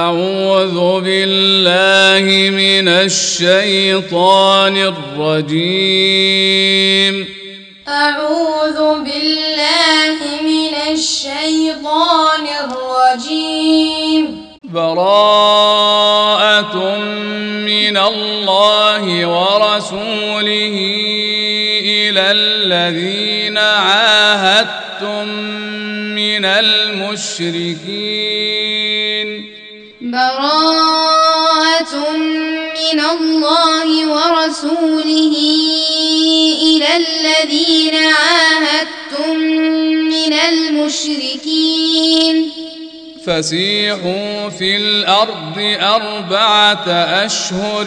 أعوذ بالله من الشيطان الرجيم. أعوذ بالله من الشيطان الرجيم. براءة من الله ورسوله إلى الذين عاهدتم من المشركين. براءة من الله ورسوله إلى الذين عاهدتم من المشركين. فسيحوا في الأرض 4 أشهر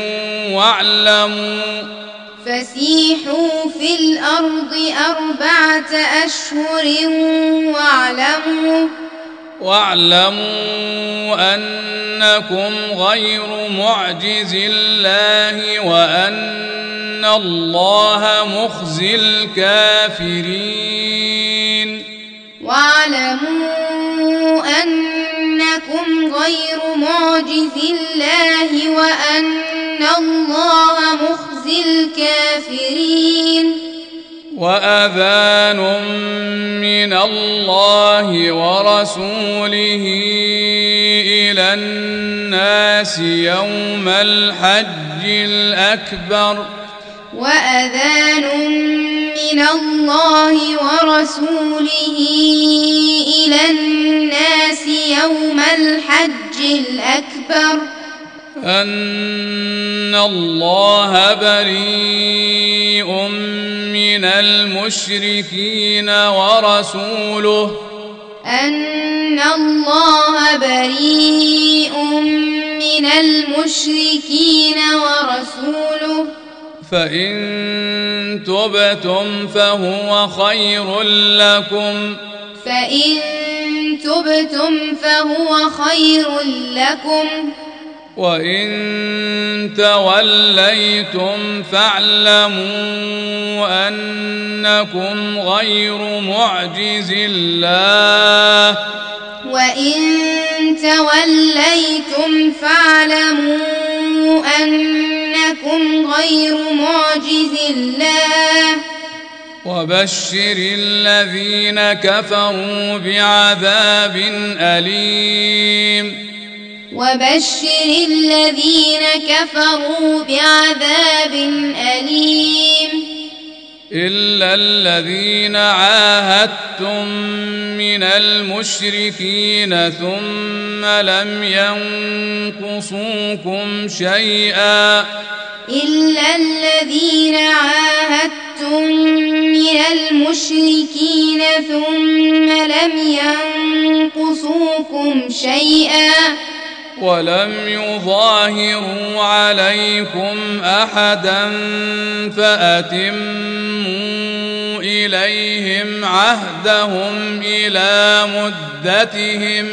فسيحوا في الأرض 4 أشهر واعلموا أنكم غير معجز الله وأن الله مخزي الكافرين. واعلموا أنكم غير معجز الله وأن الله مخزي الكافرين. وأذان من الله ورسوله إلى الناس يوم الحج الأكبر. وأذان من الله ورسوله إلى الناس يوم الحج الأكبر أن الله بريء من المشركين ورسوله. أن الله بريء من المشركين ورسوله. فإن تبتم فهو خير لكم وإن توليتم فاعلموا أنكم غير معجز الله. وبشر الذين كفروا بعذاب أليم. إلا الذين عاهدتم من المشركين ثم لم ينقصوكم شيئا ولم يظاهروا عليكم أحدا فأتموا إليهم عهدهم إلى مدتهم.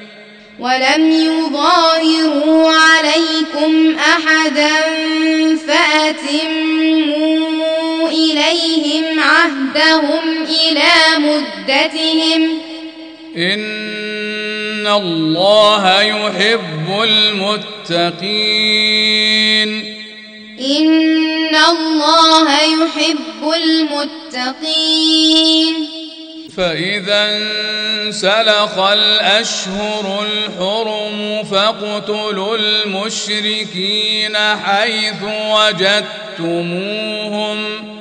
إن الله يحب المتقين. فإذا انسلخ الأشهر الحرم فاقتلوا المشركين حيث وجدتموهم.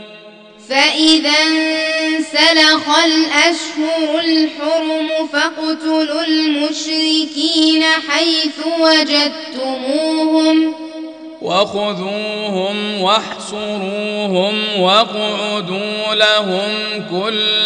وخذوهم واحصروهم واقعدوا لهم كل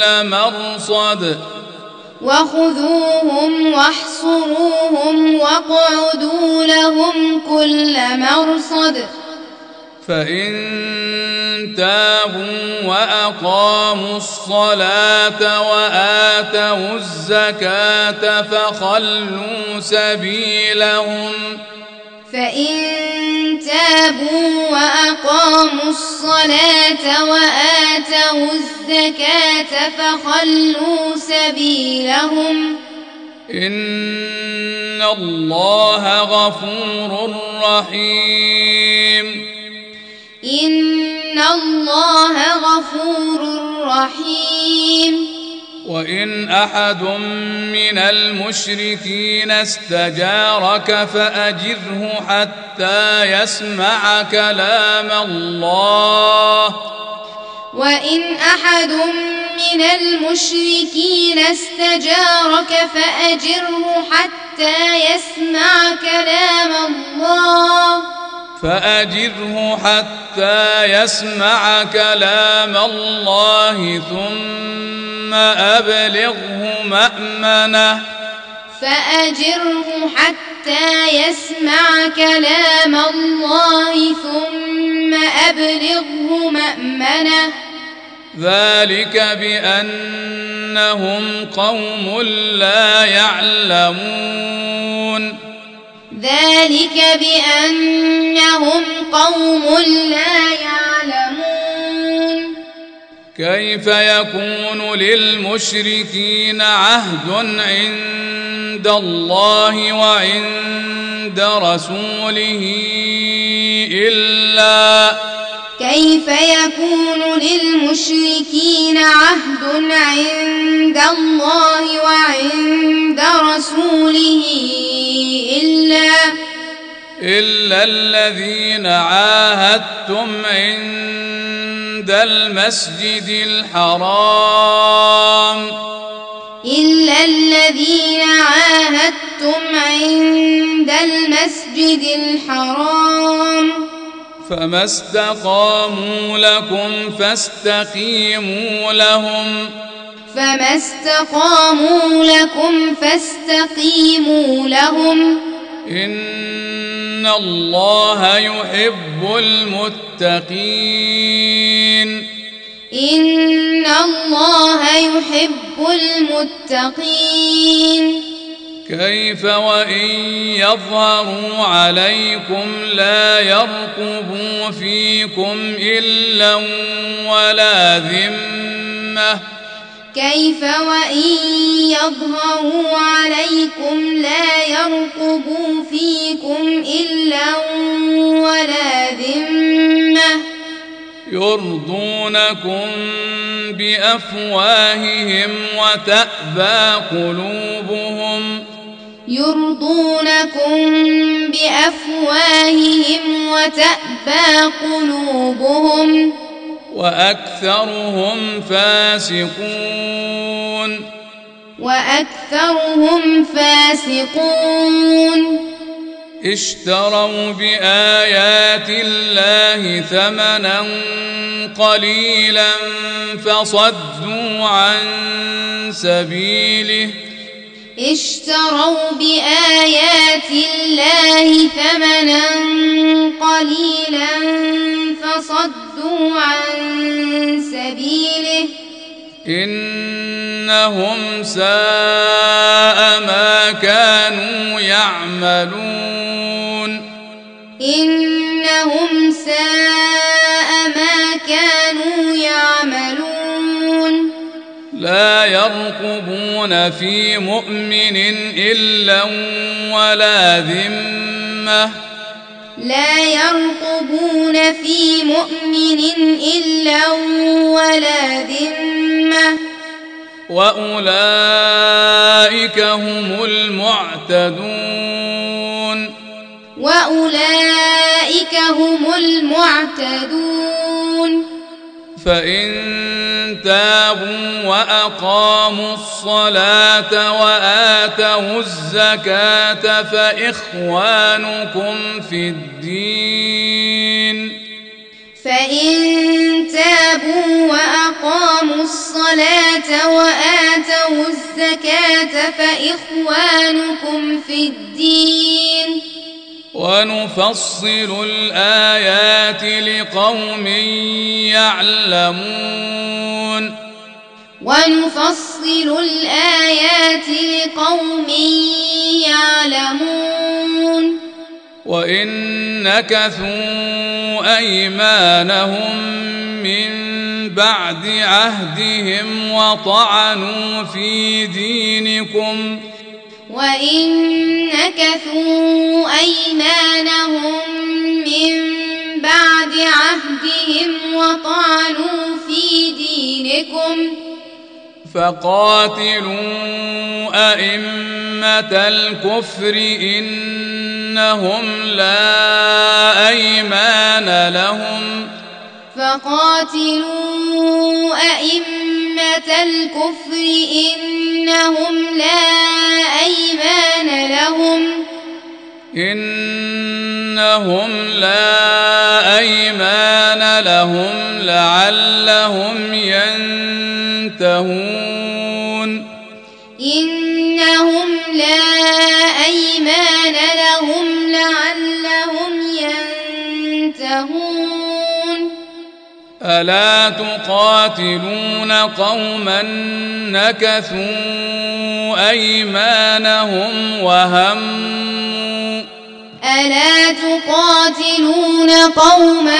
مرصد. فإن تابوا وأقاموا الصلاة وآتوا الزكاة فخلوا سبيلهم. إن الله غفور رحيم إن الله غفور رحيم وإن أحد من المشركين استجارك فأجره حتى يسمع كلام الله وإن أحد من المشركين استجارك فأجره حتى يسمع كلام الله ثم أبلغه مأمنه ذلك بأنهم قوم لا يعلمون كيف يكون للمشركين عهد عند الله وعند رسوله إلا الذين عاهدتم عند المسجد الحرام فما استقاموا لكم فاستقيموا لهم إن الله يحب المتقين كيف وإن يظهروا عليكم لا يرقبوا فيكم إلا ولا ذمة يرضونكم بأفواههم وتأبى قلوبهم وأكثرهم فاسقون اشتروا بآيات الله ثمنا قليلا فصدوا عن سبيله إنهم ساء ما كانوا يعملون لا يرقبون في مؤمن إلا ولا ذمة وأولئك هم المعتدون فإن تابوا وأقاموا الصلاة وآتوا الزكاة فإخوانكم في الدين ونفصل الآيات لقوم يعلمون وإن نكثوا أيمانهم من بعد عهدهم وطعنوا في دينكم وإن نكثوا أيمانهم من بعد عهدهم وطعنوا في دينكم فقاتلوا أئمة الكفر إنهم لا أيمان لهم فقاتلوا أئمة الكفر إنهم لا أيمان لهم لعلهم ينتهون إنهم لا أيمان لهم لعلهم ينتهون ألا تقاتلون قوما نكثوا أيمانهم ألا تقاتلون قوما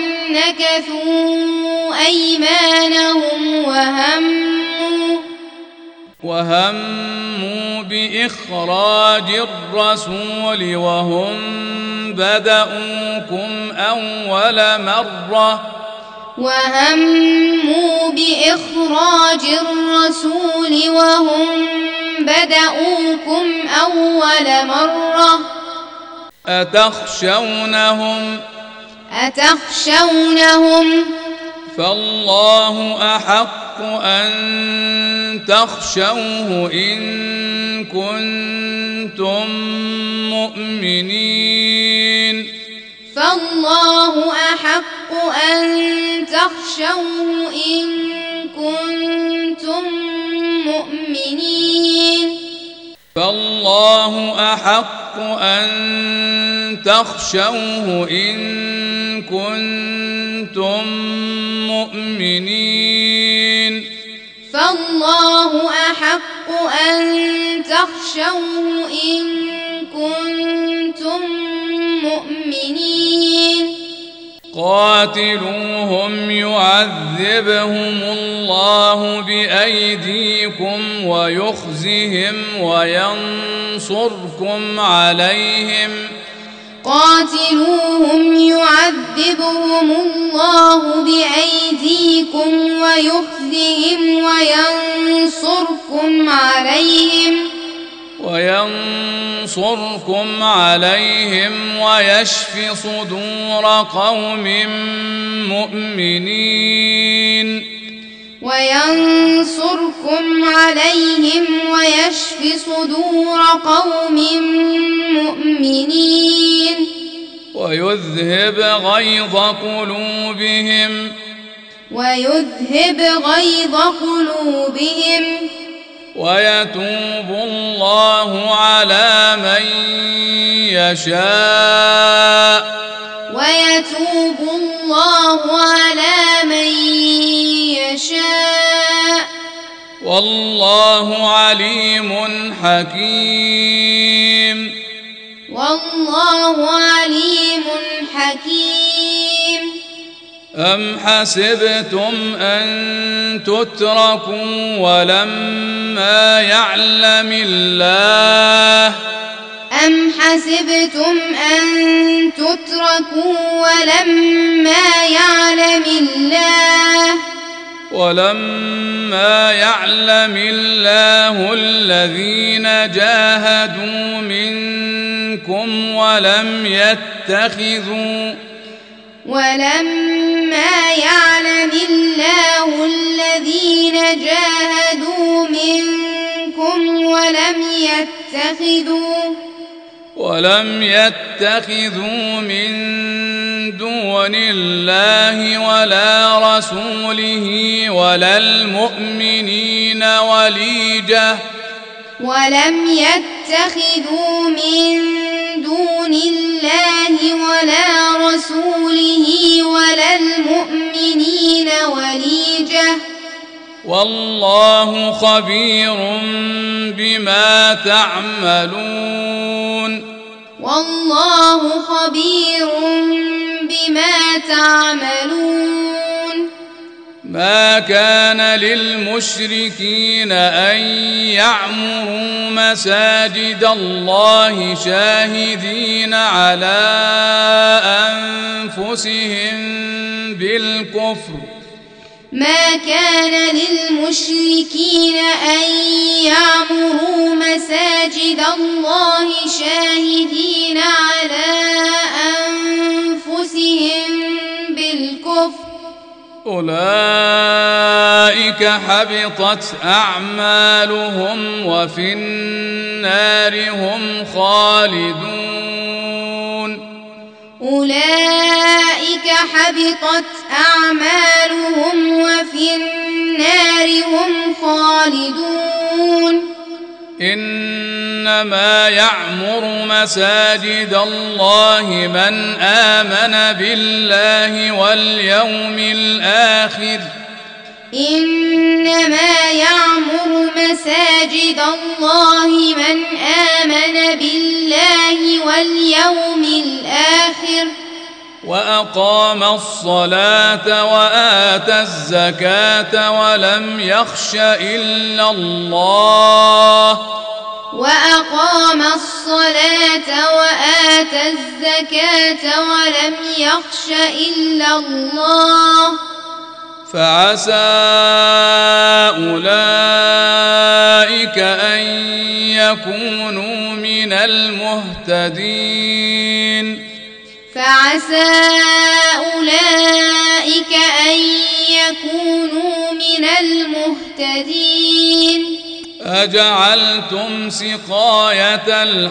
نكثوا أيمانهم وهموا بإخراج الرسول وهم بدؤوكم أول مرة وهموا بإخراج الرسول وهم بدؤوكم أول مرة أتخشونهم فالله أحق أن تخشوه إن كنتم مؤمنين فالله أحق أن تخشوه إن كنتم مؤمنين فالله أحق أن تخشوه إن كنتم مؤمنين فالله أحق أن تخشوه إن كنتم مؤمنين قاتلوهم يعذبهم الله بأيديكم ويخزهم وينصركم عليهم قاتلوهم يعذبهم الله بأيديكم ويخزهم وينصركم عليهم ويشف صدور قوم مؤمنين وينصركم عليهم ويشف صدور قوم مؤمنين ويذهب غيظ قلوبهم ويتوب الله على من يشاء والله عليم حكيم أم حسبتم أن تتركوا ولما يعلم الله الذين جاهدوا منكم ولم يتخذوا من دون الله ولا رسوله ولا المؤمنين وليجة والله خبير بما تعملون ما كان للمشركين أن يعمروا مساجد الله شاهدين على أنفسهم بالكفر ما كان للمشركين أن يعمروا مساجد الله شاهدين على أنفسهم بالكفر أولئك حبطت أعمالهم وفي النار هم خالدون أولئك حبطت أعمالهم وفي النار هم خالدون إنما يعمر مساجد الله من آمن بالله واليوم الآخر إنما يعمر مساجد الله من آمن بالله واليوم الآخر وأقام الصلاة وآتى الزكاة ولم يخش إلا الله وأقام الصلاة وآتى الزكاة ولم يخش إلا الله فعسى أولئك أن يكونوا من المهتدين فعسى أولئك أن يكونوا من المهتدين أجعلتم سقاية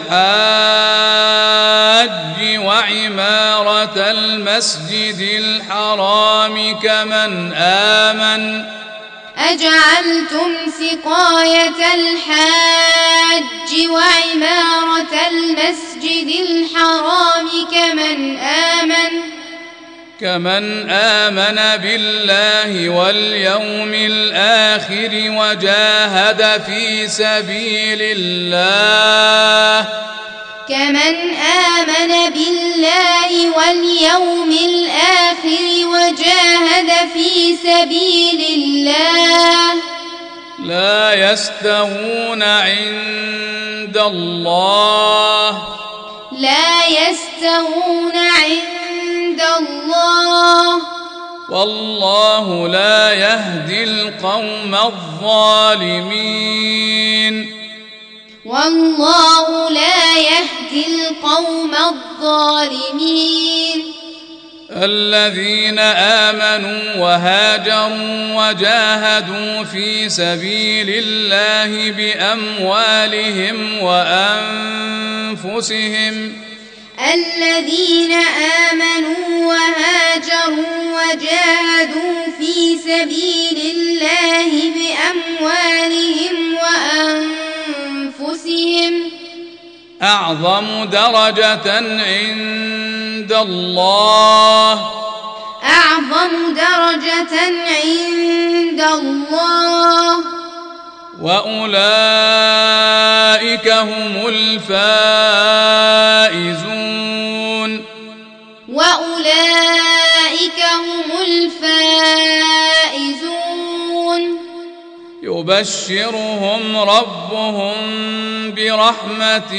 الحاج وعمارة المسجد الحرام أجعلتم سقاية الحاج وعمارة المسجد الحرام كمن آمن بالله واليوم الآخر وجاهد في سبيل الله كمن آمن بالله واليوم الآخر وجاهد في سبيل الله لا يستوون عند الله والله لا يهدي القوم الظالمين الذين آمنوا وهاجروا وجاهدوا في سبيل الله بأموالهم وأنفسهم الذين آمنوا وهاجروا وجاهدوا في سبيل الله بأموالهم وأنفسهم أعظم درجة عند الله وأولئك هم الفائزون يبشرهم ربهم برحمة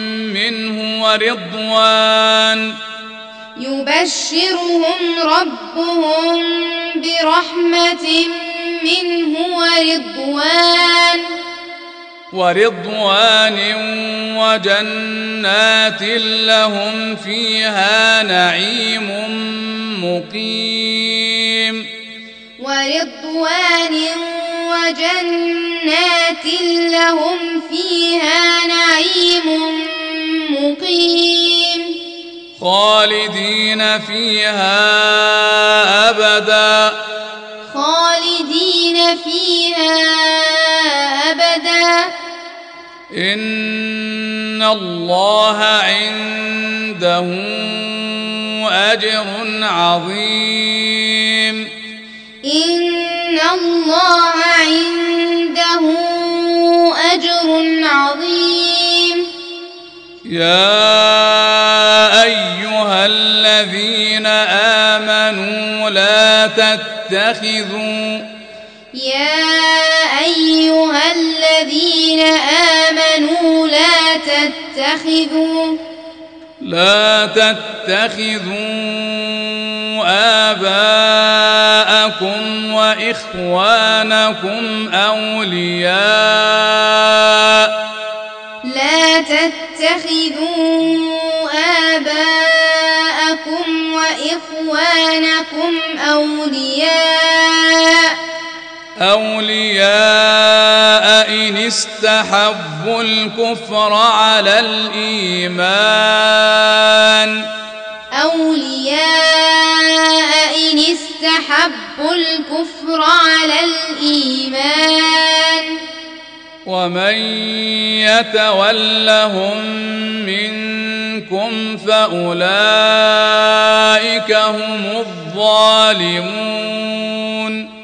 منه ورضوان وجنات لهم فيها نعيم مقيم خالدين فيها أبدا إن الله عنده أجر عظيم يا أيها الذين آمنوا لا تتخذوا يا أيها الذين آمنوا لا تتخذوا آباءكم وإخوانكم أولياء إن استحبوا الكفر على الإيمان ومن يتولهم منكم فأولئك هم الظالمون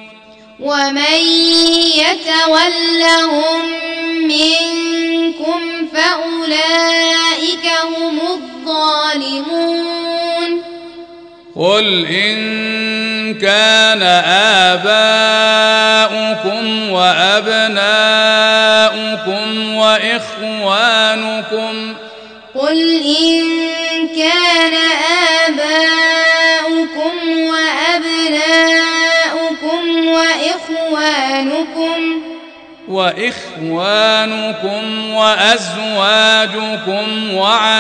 قل إن كان آباؤكم وأبناؤكم وإخوانكم وأزواجكم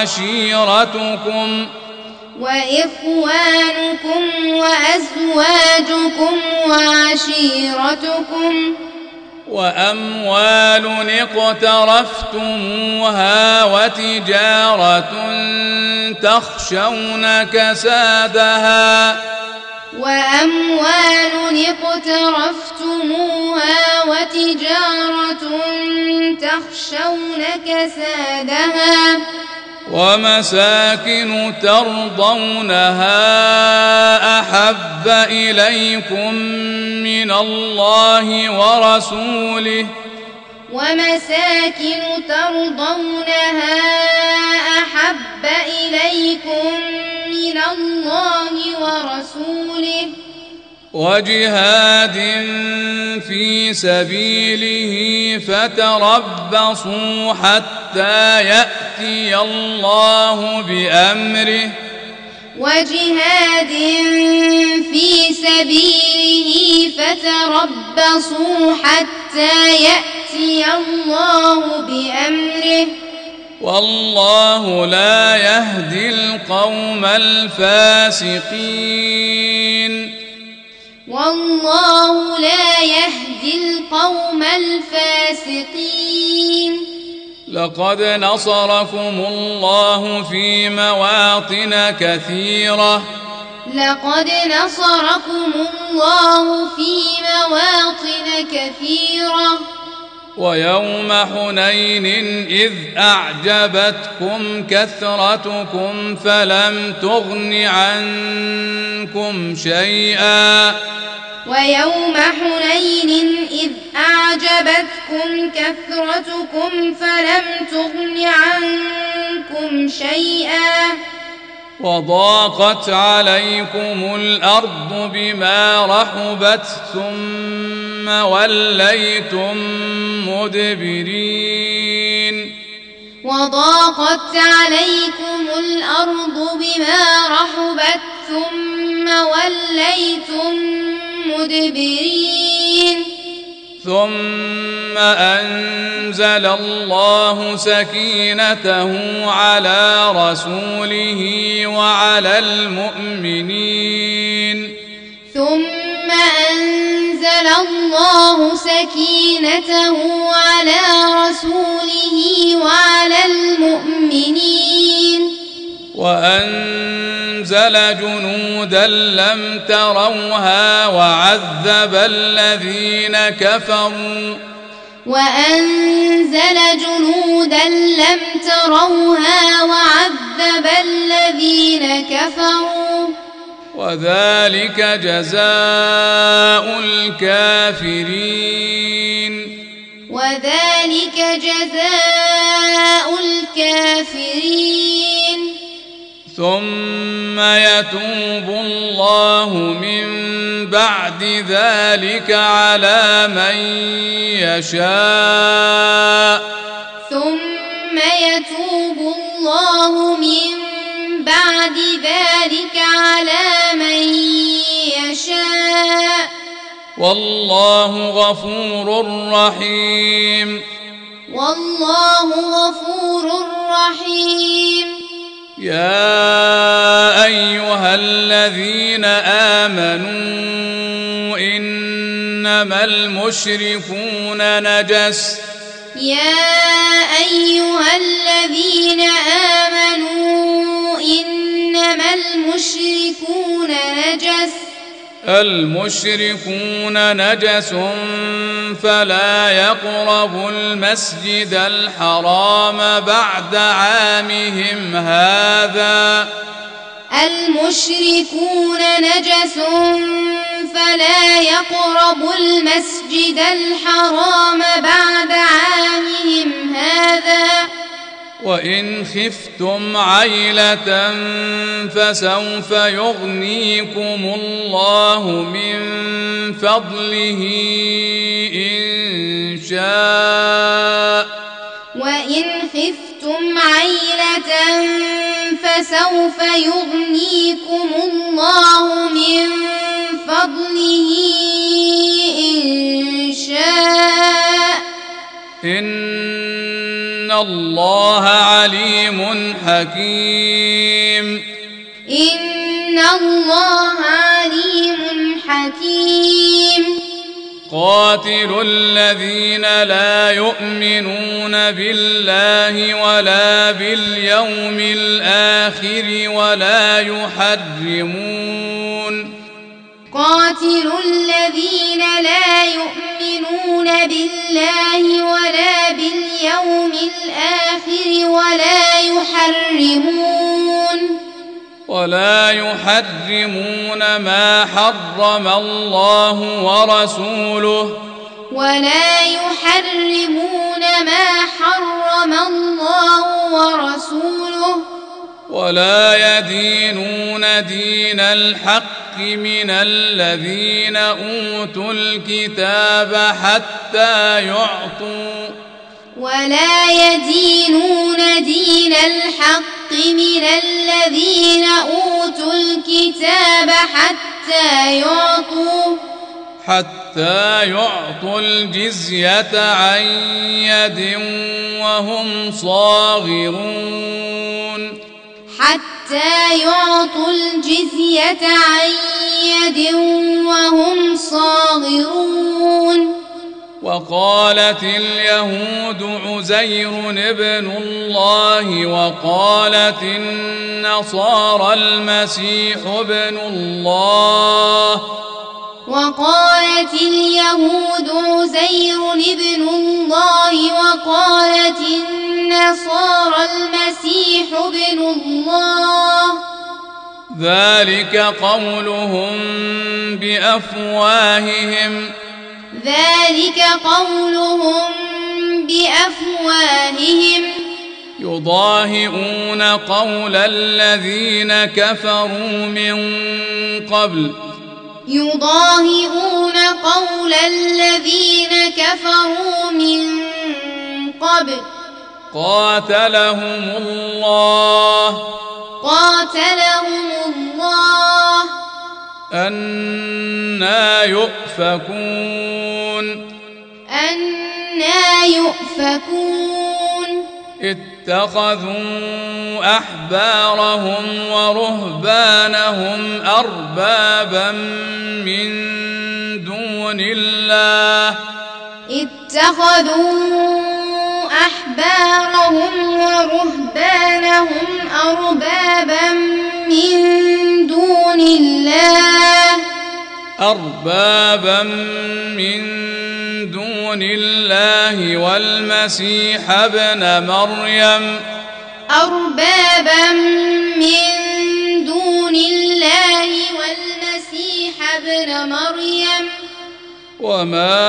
وعشيرتكم وأموال اقترفتموها وتجارة تخشون كسادها ومساكن ترضونها أحب إليكم من الله ورسوله وجهاد في سبيله فتربصوا حتى يأتي الله بأمره والله لا يهدي القوم الفاسقين لقد نصركم الله في مواطن كثيرة ويوم حنين إذ أعجبتكم كثرتكم فلم تغن عنكم شيئا وضاقت عليكم الأرض بما رحبت ثم وليتم مدبرين ثم أنزل الله سكينته على رسوله وعلى المؤمنين وأنزل جنودا لم تروها وعذب الذين كفروا وذلك جزاء الكافرين ثم يتوب الله من بعد ذلك على من يشاء ثم يتوب الله من بعد ذلك على من يشاء والله غفور رحيم والله غفور رحيم يا أيها الذين آمنوا إنما المشركون نجس يا أيها الذين آمنوا إنما المشركون نجس المشركون نجس فلا يقربوا المسجد الحرام بعد عامهم هذا المشركون نجس فلا يقربوا المسجد الحرام بعد عامهم هذا وإن خفتم عيلة فسوف يغنيكم الله من فضله إن شاء وإن خفتم عيلة فسوف يغنيكم الله من فضله إن شاء إن الله عليم حكيم إن الله عليم حكيم قاتلوا الذين لا يؤمنون بالله ولا باليوم الآخر ولا يحرمون قاتلوا الذين لا يؤمنون بالله ولا باليوم الآخر ولا يحرمون ما حرم الله ورسوله ولا يحرمون ما حرم الله ورسوله ولا يدينون دين الحق من الذين أوتوا الكتاب حتى يعطوا ولا يدينون دين الحق من الذين أوتوا الكتاب حتى يعطوا الجزية عن يد وهم صاغرون حتى يعطوا الجزية عن يد وهم صاغرون وقالت اليهود عزير ابن الله وقالت النصارى المسيح ابن الله وقالت اليهود عزير ابن الله وقالت النصارى المسيح ابن الله ذلك قولهم بأفواههم يضاهئون قول الذين كفروا من قبل قاتلهم الله أنى يؤفكون اتخذوا أحبارهم ورهبانهم أربابا من دون الله والمسيح ابن مريم وما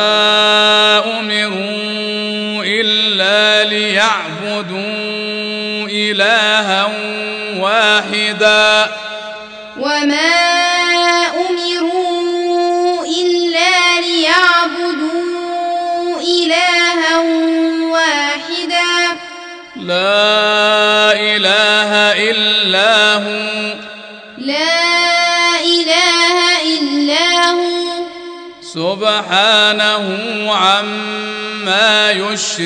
أمروا إلا ليعبدوا إلها واحدا وما أمروا إلا ليعبدوا إلها واحدا لا إله إلا هو سبحانه عما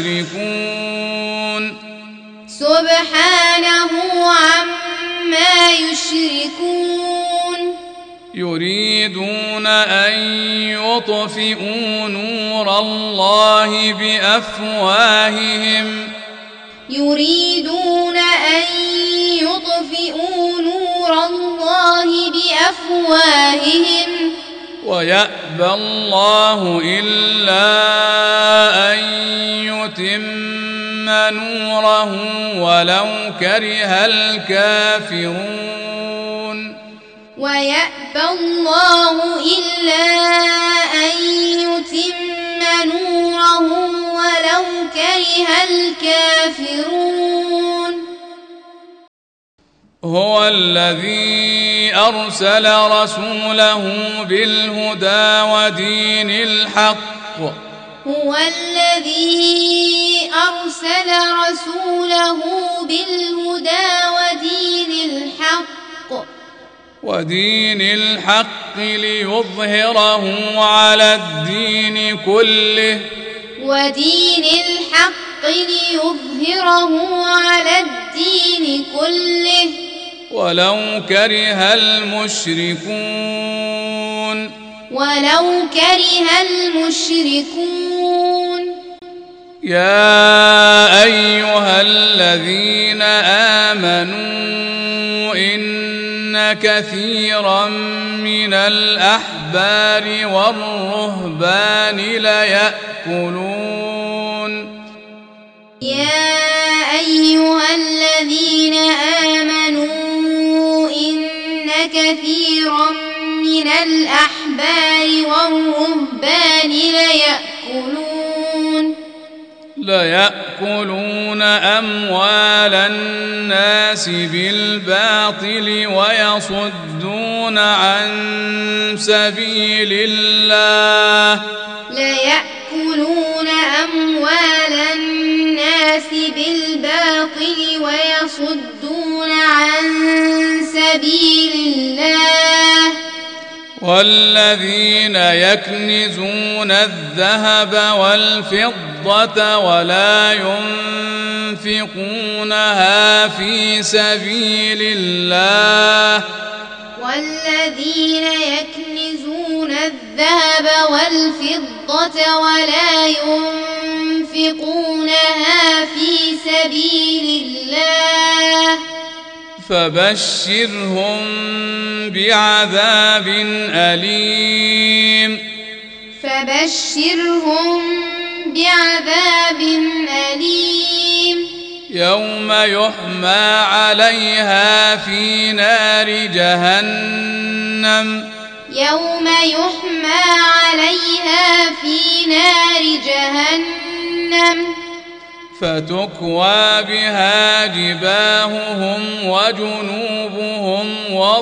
يشركون يريدون أن يطفئوا نور الله بأفواههم ويأبى الله إلا أن يتم نوره ولو كره الكافرون هو الذي أرسل رسوله بالهدى ودين الحق ليظهره على الدين كله ولو كره المشركون يا أيها الذين آمنوا إن كثيرا من الأحبار والرهبان ليأكلون أموال الناس بالباطل ويصدون عن سبيل الله والذين يكنزون الذهب والفضة ولا ينفقونها في سبيل الله فبشرهم بعذاب أليم يوم يحمى عليها في نار جهنم فتكوى بها جباههم وجنوبهم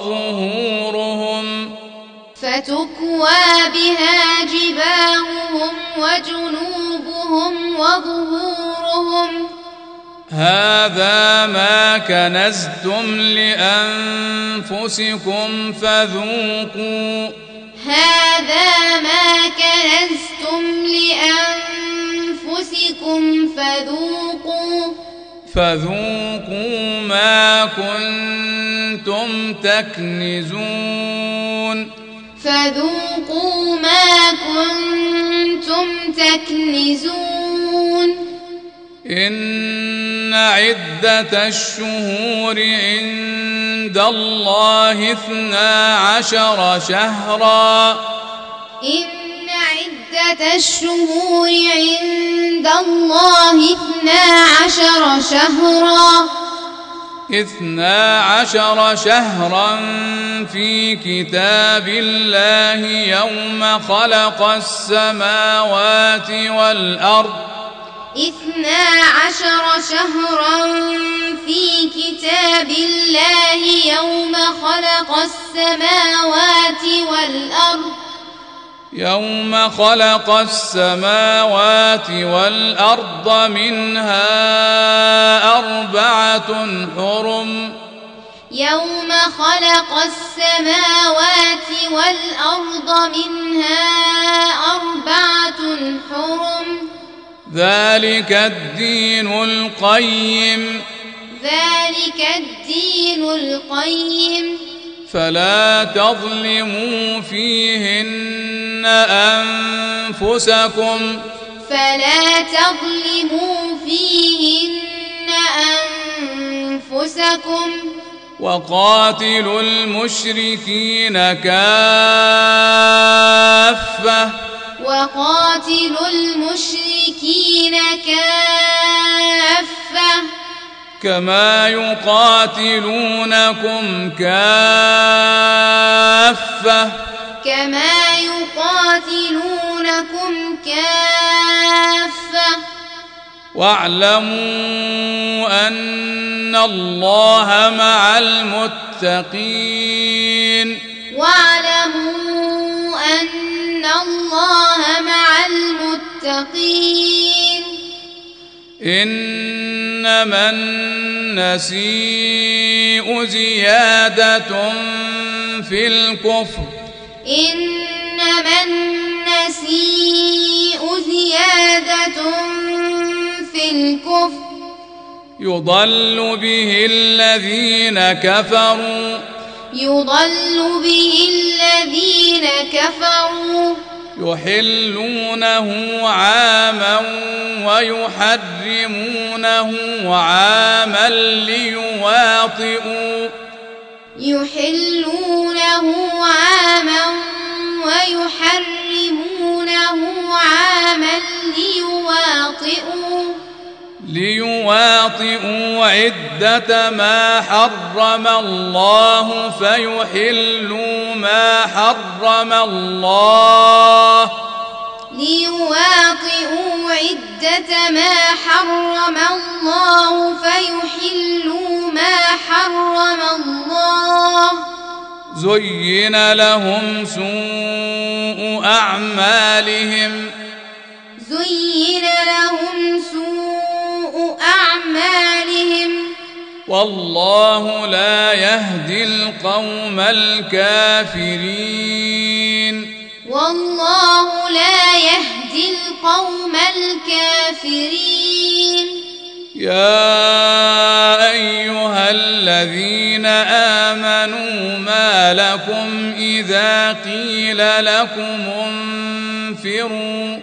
وظهورهم هذا ما كنزتم لأنفسكم فذوقوا ما كنتم تكنزون إن عدة الشهور عند الله 12 شهرا شهرا في كتاب الله يوم خلق السماوات والأرض 12 شهرا في كتاب الله يوم خلق السماوات والأرض منها أربعة حرم ذلك الدين القيم فلا تظلموا فيهن أنفسكم وقاتلوا المشركين كافة كما يقاتلونكم كافة واعلموا أن الله مع المتقين إنما النسيء زيادة في الكفر يضل به الذين كفروا يحلونه عاما ويحرمونه عاما ليواطئوا عدة ما حرم الله فيحلوا ما حرم الله زين لهم سوء أعمالهم والله لا يهدي القوم الكافرين يا أيها الذين آمنوا ما لكم إذا قيل لكم انفروا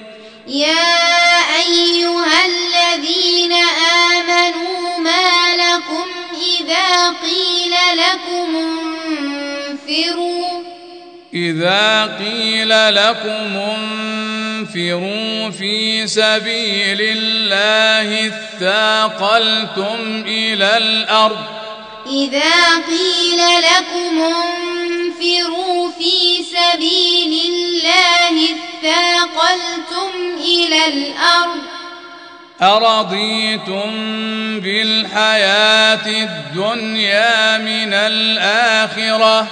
إذا قيل لكم انفروا في سبيل الله اثاقلتم إلى الأرض أرضيتم بالحياة الدنيا من الآخرة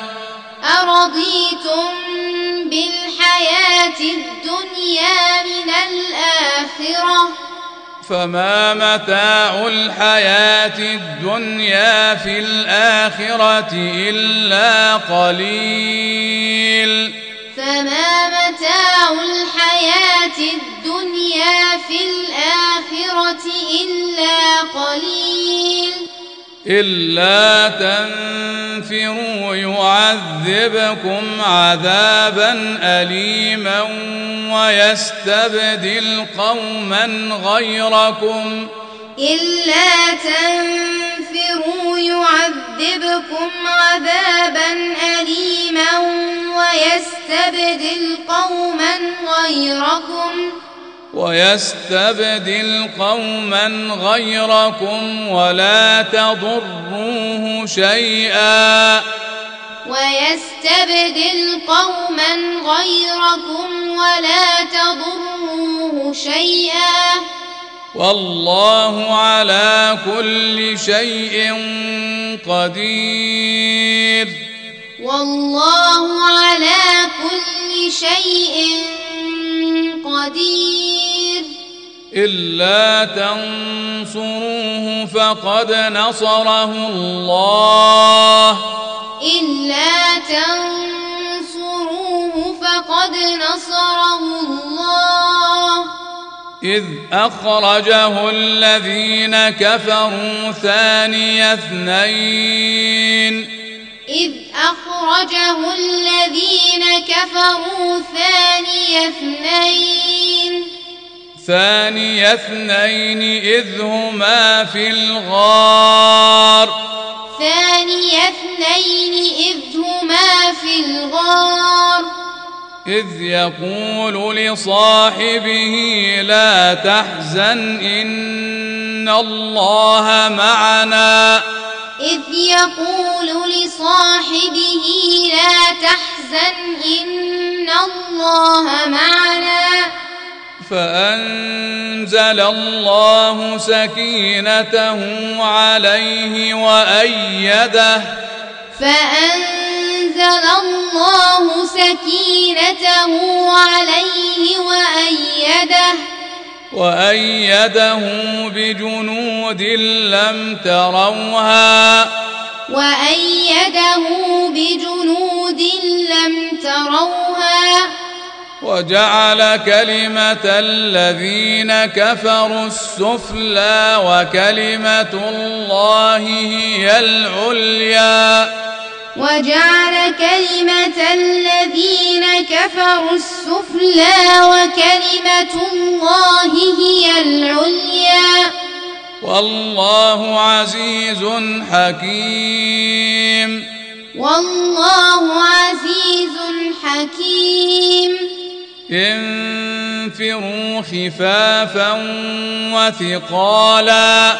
فما متاع الحياة الدنيا في الآخرة إلا قليل إلا تنفروا يعذبكم عذابا أليما ويستبدل قوما غيركم ويستبدل قوما غيركم ولا تضروه شيئا والله على كل شيء قدير. والله على كل شيء قدير. إلا تنصروه فقد نصره الله. إلا تنصروه فقد نصره الله. إذ أخرجه الذين كفروا ثاني اثنين. إذ أخرجه الذين كفروا ثاني اثنين إذ هما في الغار. إذ يقول لصاحبه لا تحزن إن الله معنا. إذ يقول لصاحبه لا تحزن إن الله معنا. فأنزل الله سكينته عليه وأيده. فأنزل الله سكينته عليه وأيده بجنود لم تروها. وجعل كلمة الذين كفروا السفلى وكلمة الله هي العليا. وجعل كلمة الذين كفروا السفلى وكلمة الله هي العليا. والله عزيز حكيم. والله عزيز حكيم. انفروا خفافا وثقالا.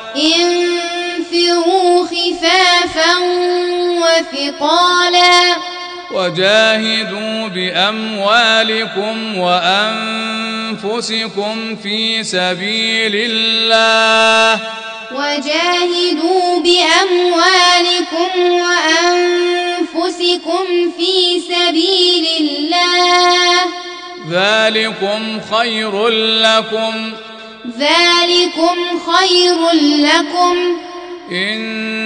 انفروا خفافا وثقالا. وجاهدوا بأموالكم وأنفسكم في سبيل الله. وجاهدوا بأموالكم وأنفسكم في سبيل الله. ذلكم خير لكم. ذلكم خير لكم إن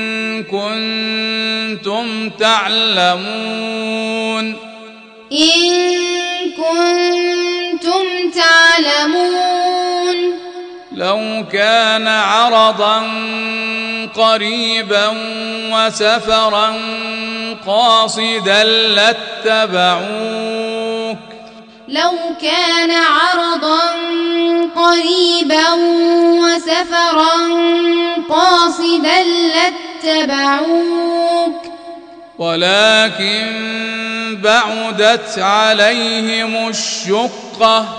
كنتم تعلمون. إن كنتم تعلمون. لو كان عرضا قريبا وسفرا قاصدا لاتبعوك. لو كان عرضا قريبا وسفرا قاصدا لاتبعوك. ولكن بعدت عليهم الشقة.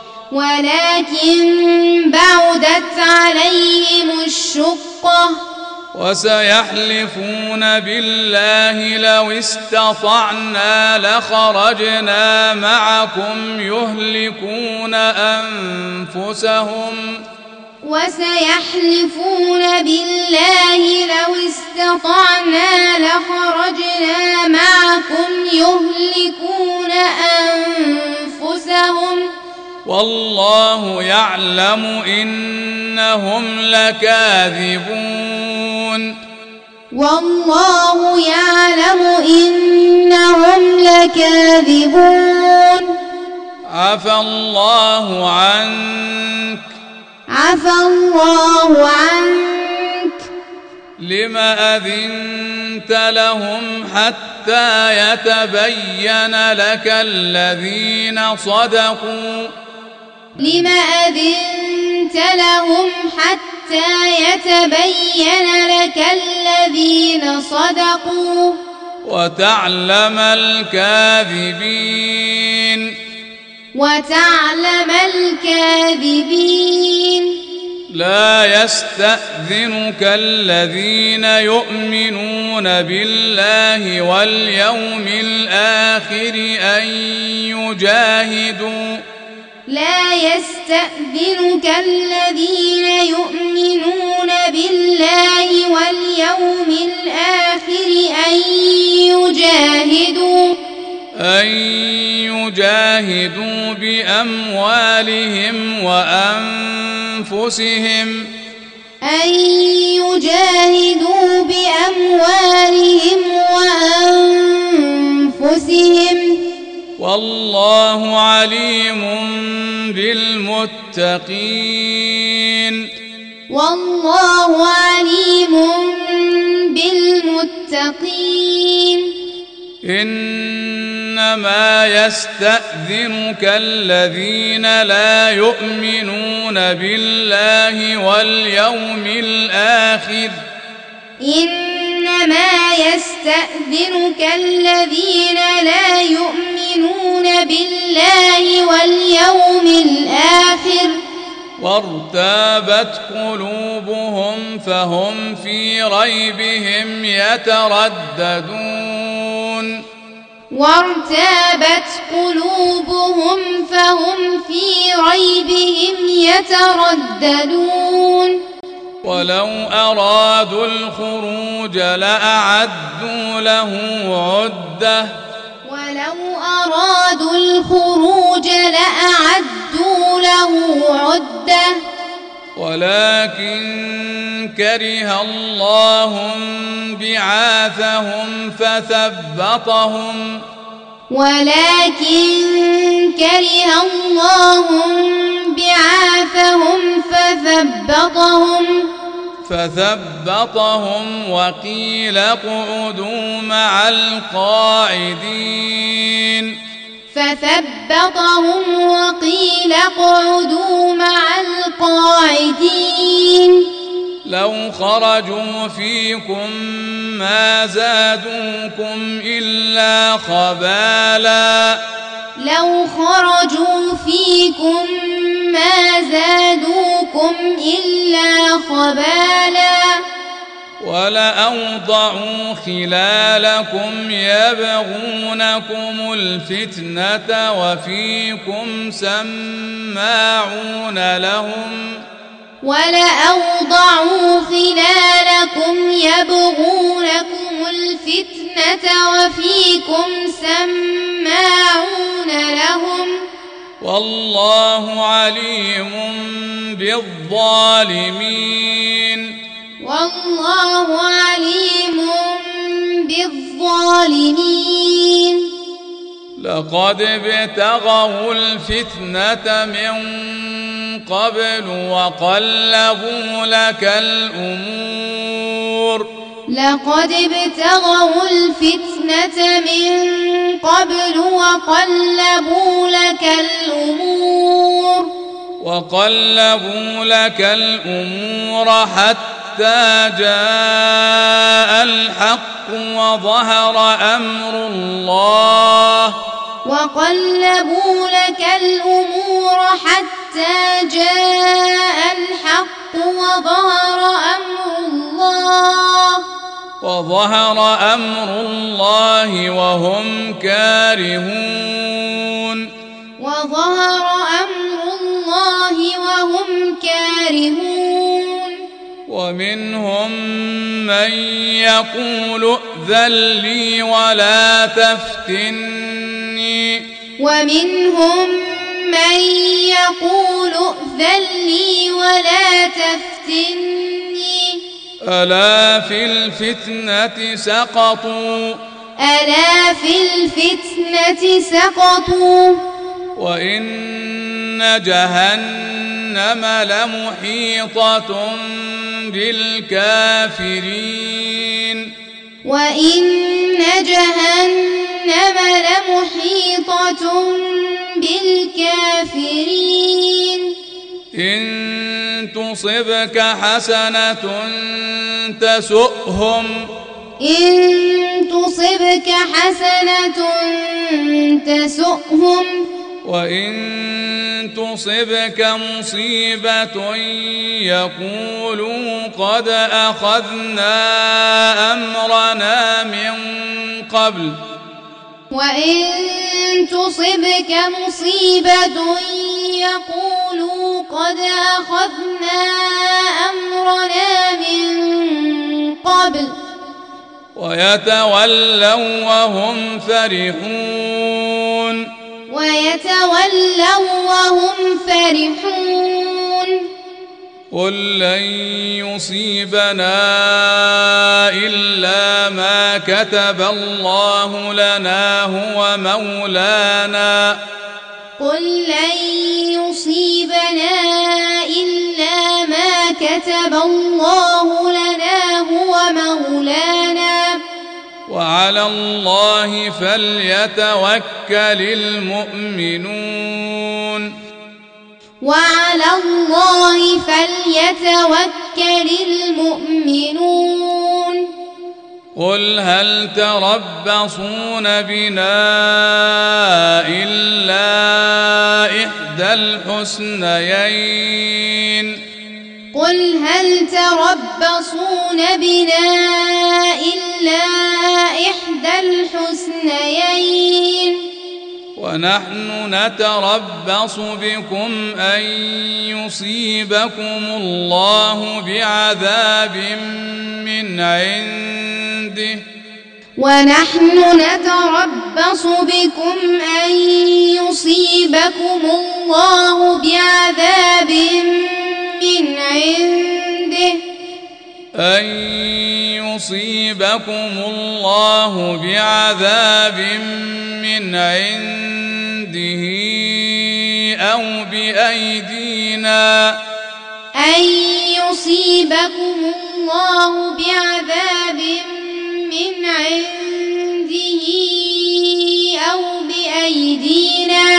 وسيحلفون بالله لو استطعنا لخرجنا معكم يهلكون أنفسهم. وسيحلفون بالله لو استطعنا لخرجنا معكم يهلكون أنفسهم. والله يعلم إنهم لكاذبون. والله يعلم إنهم لكاذبون. عفى الله عنك. عفى الله عنك. لم أذنت لهم حتى يتبين لك الذين صدقوا. لم أذنت لهم حتى يتبين لك الذين صدقوا وتعلم الكاذبين. وتعلم الكاذبين. لا يستأذنك الذين يؤمنون بالله واليوم الآخر لا يستأذنك الذين يؤمنون بالله واليوم الآخر أن يجاهدوا بأموالهم وأنفسهم والله عليم بالمتقين إنما يستأذنك الذين لا يؤمنون بالله واليوم الآخر وارتابت قلوبهم فهم في ريبهم يترددون ولو أرادوا الخروج لأعدوا له عدة ولكن كره الله بعاثهم فثبطهم وقيل اقعدوا مع القاعدين لو خرجوا فيكم ما زادوكم إلا خبالا ولأوضعوا خلالكم يبغونكم الفتنة وفيكم سماعون لهم والله عليم بالظالمين لقد ابتغوا الفتنة من قبل وقلبوا لك الأمور حتى جاء الحق وظهر أمر الله وهم كارهون ومنهم من يقول ائذن لي ولا تفتني ألا في الفتنة سقطوا وإن جهنم لمحيطة بالكافرين إن تصبك حسنة تسؤهم وإن تصبك مصيبة يقولوا قد أخذنا أمرنا من قبل وإن تصبك مصيبة يقولوا قد أخذنا أمرنا من قبل ويتولوا وهم فرحون قل لن يصيبنا إلا ما كتب الله لنا هو مولانا قل لن يصيبنا إلا ما كتب الله لنا هو مولانا وعلى الله فليتوكل المؤمنون وعلى الله فليتوكل المؤمنون قل هل تربصون بنا إلا إحدى الحسنيين قل هل تربصون بنا إلا إحدى الحسنيين ونحن نتربص بكم أن يصيبكم الله بعذاب من عنده ونحن نتربص بكم أن يصيبكم الله بعذاب من عنده أن يصيبكم الله بعذاب من عنده أو بأيدينا أن يصيبكم الله بعذاب من عنده أو بأيدينا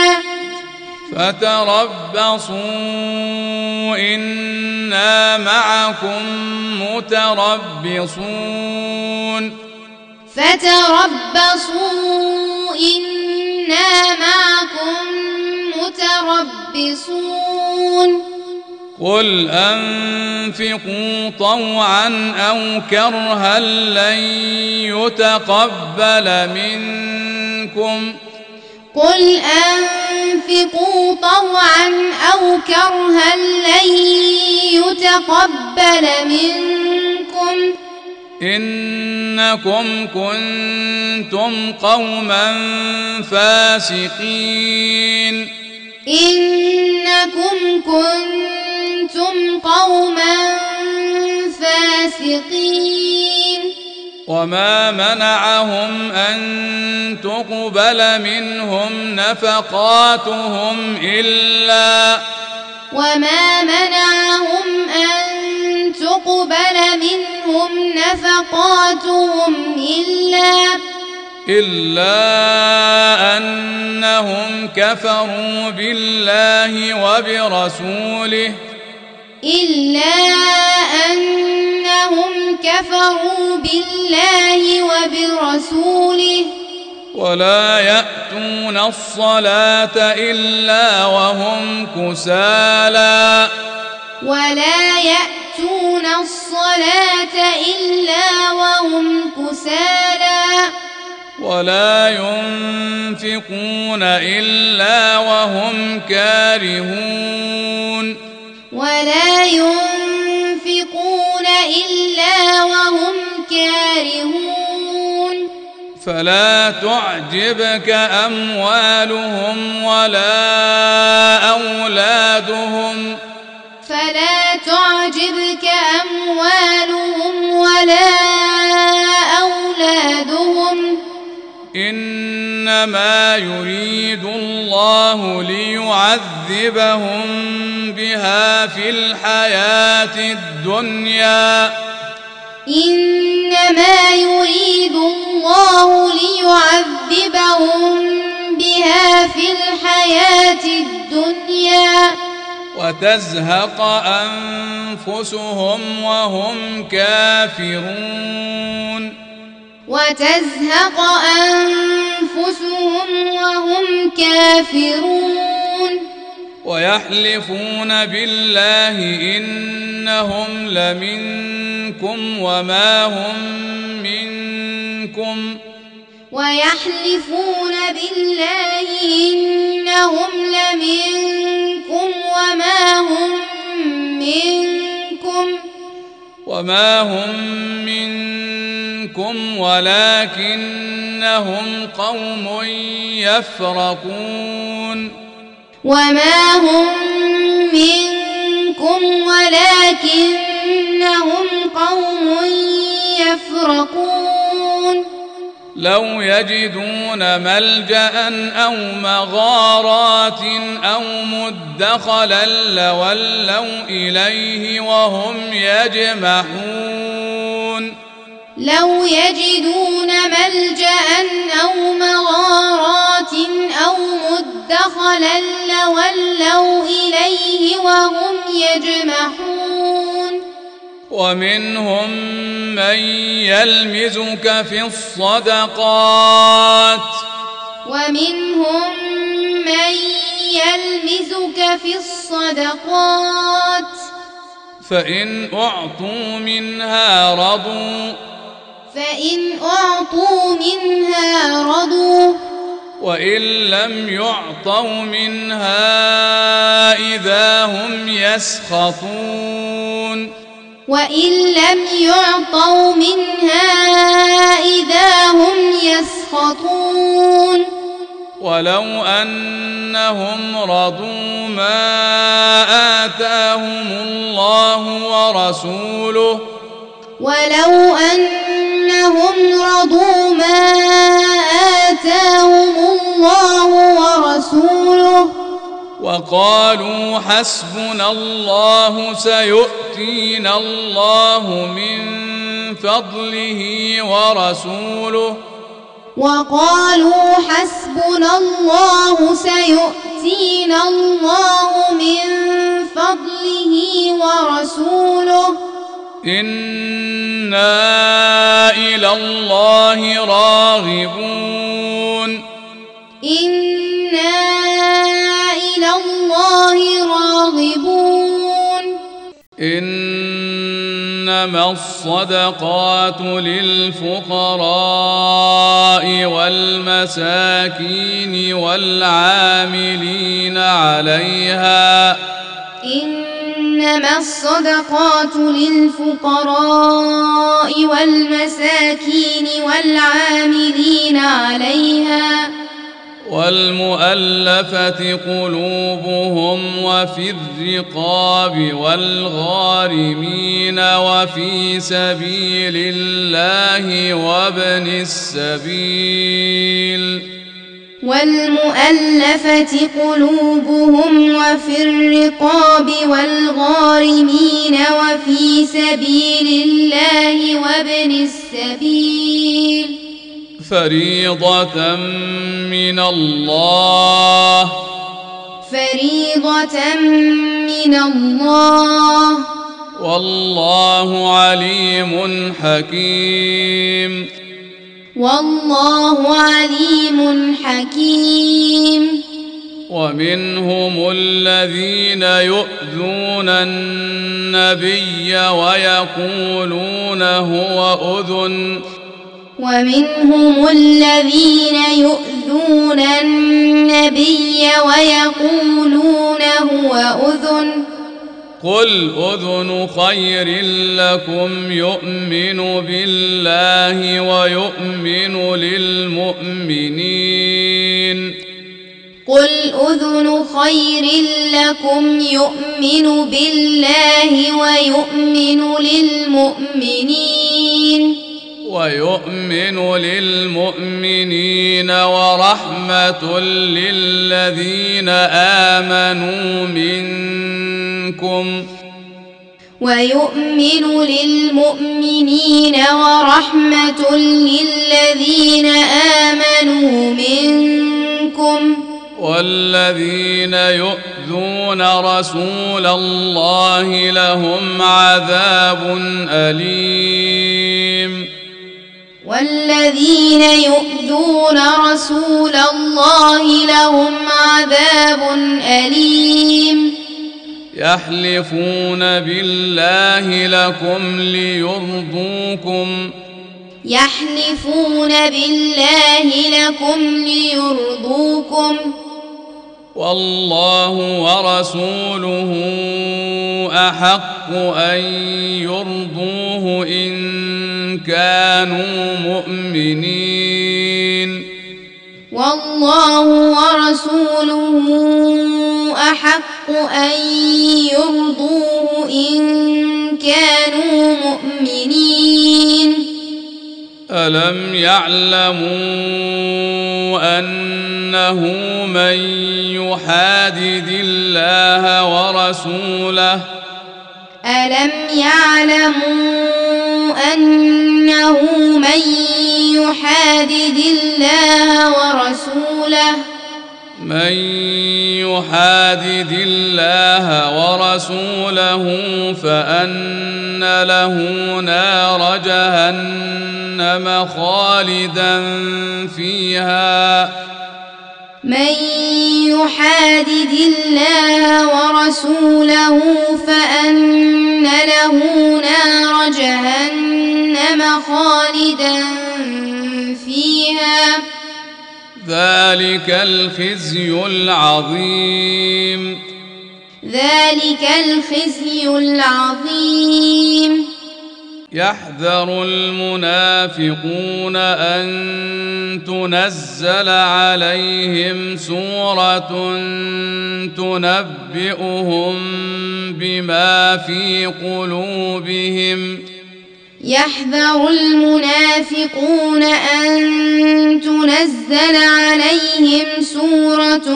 فتربصوا إنا معكم متربصون فتربصوا إنا معكم متربصون قل أنفقوا طوعا أو كرها لن يتقبل منكم قل أنفقوا طوعا أو كرها لن يتقبل منكم إنكم كنتم قوما فاسقين إنكم كنتم قوما فاسقين وما منعهم أن تقبل منهم نفقاتهم إلا وما منعهم أن تقبل منهم نفقاتهم إلا أنهم كفروا بالله وبرسوله ولا يأتون الصلاة إلا وهم كسالى ولا ينفقون إلا وهم كارهون فلا تعجبك أموالهم ولا أولادهم إنما يريد الله ليعذبهم بها في الحياة الدنيا وتزهق أنفسهم وهم كافرون ويحلفون بالله إنهم لمنكم وما هم منكم ويحلفون بالله إنهم لمنكم وما هم منكم ولكنهم قوم يفرقون وما هم منكم ولكنهم قوم يفرقون لو يجدون ملجأ أو مغارات أو مدخلا لولوا إليه وهم يجمحون لو يجدون ملجأ أو مغارات أو مدخلا لولوا إليه وهم يجمحون ومنهم من يلمزك في الصدقات فإن أعطوا منها رضوا وإن لم يعطوا منها إذا هم يسخطون ولو أنهم رضوا ما آتاهم الله ورسوله وقالوا حسبنا الله سيؤتينا الله من فضله ورسوله إنا إلى الله راغبون إنما الصدقات للفقراء والمساكين والعاملين عليها والمؤلفة قلوبهم وفي الرقاب والغارمين وفي سبيل الله وابن السبيل فريضة من الله والله عليم حكيم ومنهم الذين يؤذون النبي ويقولون هو أذن قل أذن خير لكم يؤمن بالله ويؤمن للمؤمنين ورحمة للذين آمنوا منكم والذين يؤذون رسول الله لهم عذاب أليم يحلفون بالله لكم ليرضوكم يحلفون بالله لكم ليرضوكم والله ورسوله أحق أن يرضوه إن كانوا مؤمنين والله ورسوله أحق أن يرضوه إن كانوا مؤمنين ألم يعلموا أنه من يحادد الله ورسوله ألم يعلموا أنه من يحادد الله ورسوله فأن له نار جهنم خالدا فيها من يحادد الله ورسوله فأن له نار جهنم خالدا فيها ذلك الخزي العظيم يحذر المنافقون أن تنزل عليهم سورة تنبئهم بما في قلوبهم يحذر المنافقون أن تنزل عليهم سورة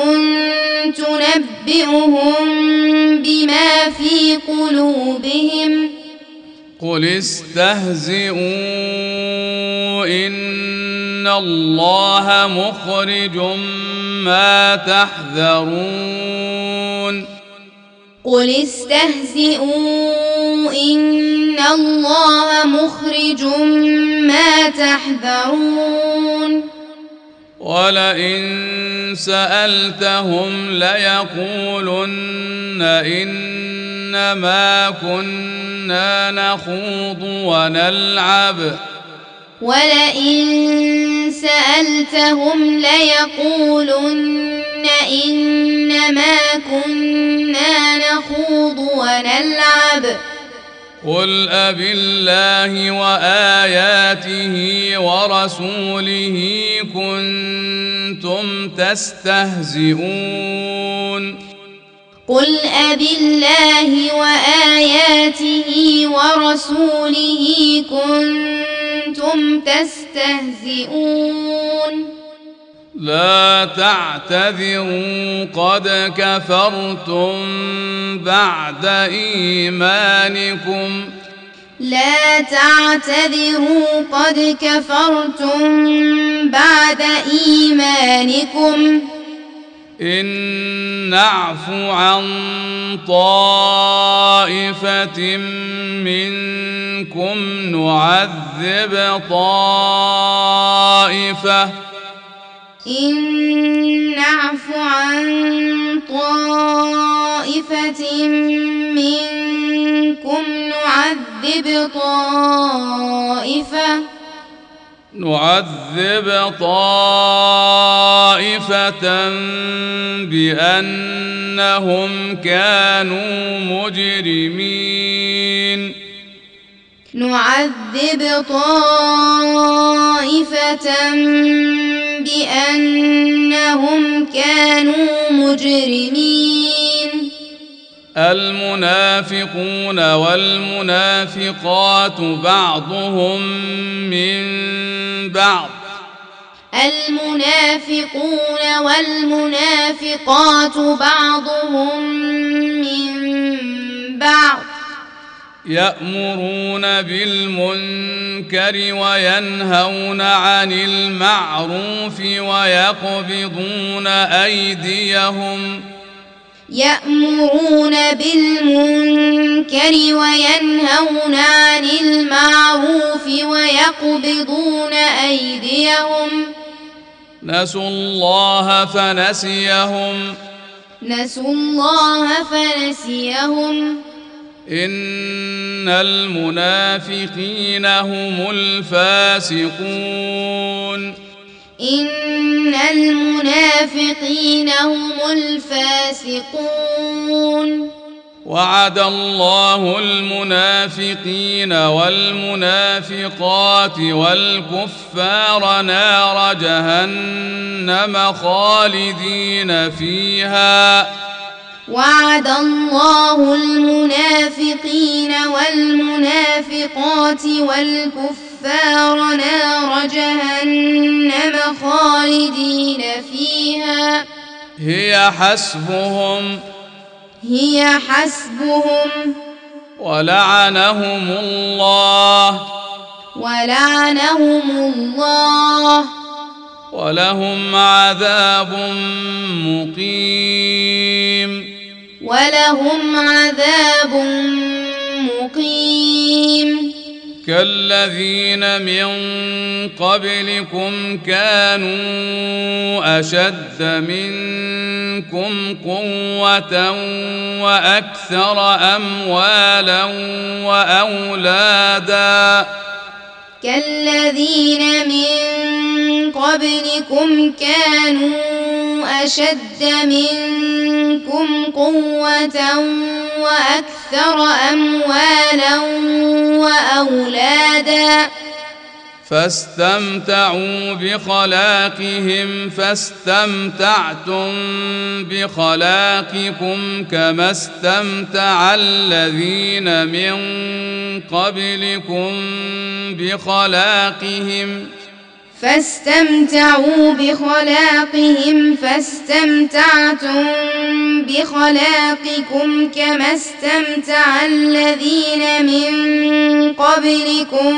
تنبئهم بما في قلوبهم قل استهزئوا إن الله مخرج ما تحذرون قل استهزئوا إن الله مخرج ما تحذرون ولئن سألتهم ليقولن إنما كنا نخوض ونلعب ولئن سألتهم ليقولن إنما كنا نخوض ونلعب قل أبالله وآياته ورسوله كنتم تستهزئون قل أبالله وآياته ورسوله كنتم تستهزئون لا تعتذروا قد كفرتم بعد إيمانكم لا تعتذروا قد كفرتم بعد إيمانكم إن نعف عن طائفة منكم نعذب طائفة إن نعف عن طائفة منكم نعذب طائفة بأنهم كانوا مجرمين نعذب طائفة بأنهم كانوا مجرمين المنافقون والمنافقات بعضهم من بعض المنافقون والمنافقات بعضهم من بعض يأمرون بالمنكر وينهون عن المعروف ويقبضون أيديهم يأمرون بالمنكر وينهون عن المعروف ويقبضون أيديهم نسوا الله فنسيهم إن المنافقين هم الفاسقون إن المنافقين هم الفاسقون وعد الله المنافقين والمنافقات والكفار نار جهنم خالدين فيها وعد الله المنافقين والمنافقات والكفار نار جهنم خالدين فيها هي حسبهم ولعنهم الله ولهم عذاب مقيم كالذين من قبلكم كانوا أشد منكم قوة وأكثر أموالا وأولادا كالذين من قبلكم كانوا أشد منكم قوة وأكثر أموالا وأولادا فاستمتعوا بخلاقهم فاستمتعتم بخلاقكم كما استمتع الذين من قبلكم بخلاقهم فاستمتعوا بخلاقهم فاستمتعتم بخلاقكم كما استمتع الذين من قبلكم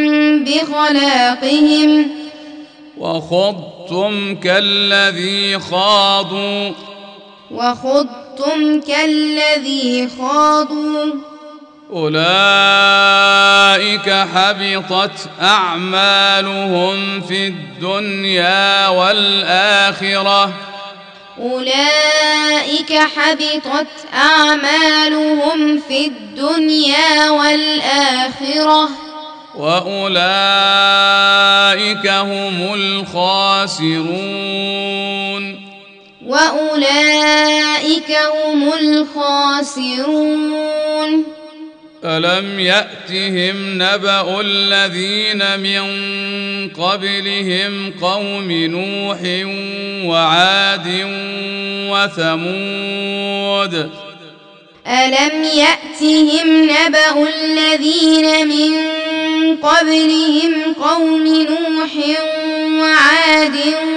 بخلاقهم وخضتم كالذي خاضوا أولئك حبطت أعمالهم في الدنيا والآخرة وأولئك هم الخاسرون ألم يأتهم نبأ الذين من قبلهم قوم نوح وعاد وثمود ألم يأتهم نبأ الذين من قبلهم قوم نوح وعاد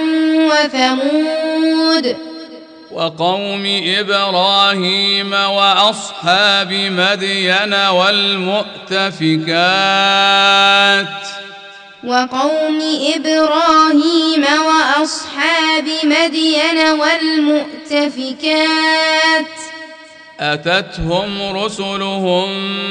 وثمود وقوم إبراهيم وأصحاب مدين والمؤتفكات أتتهم رسلهم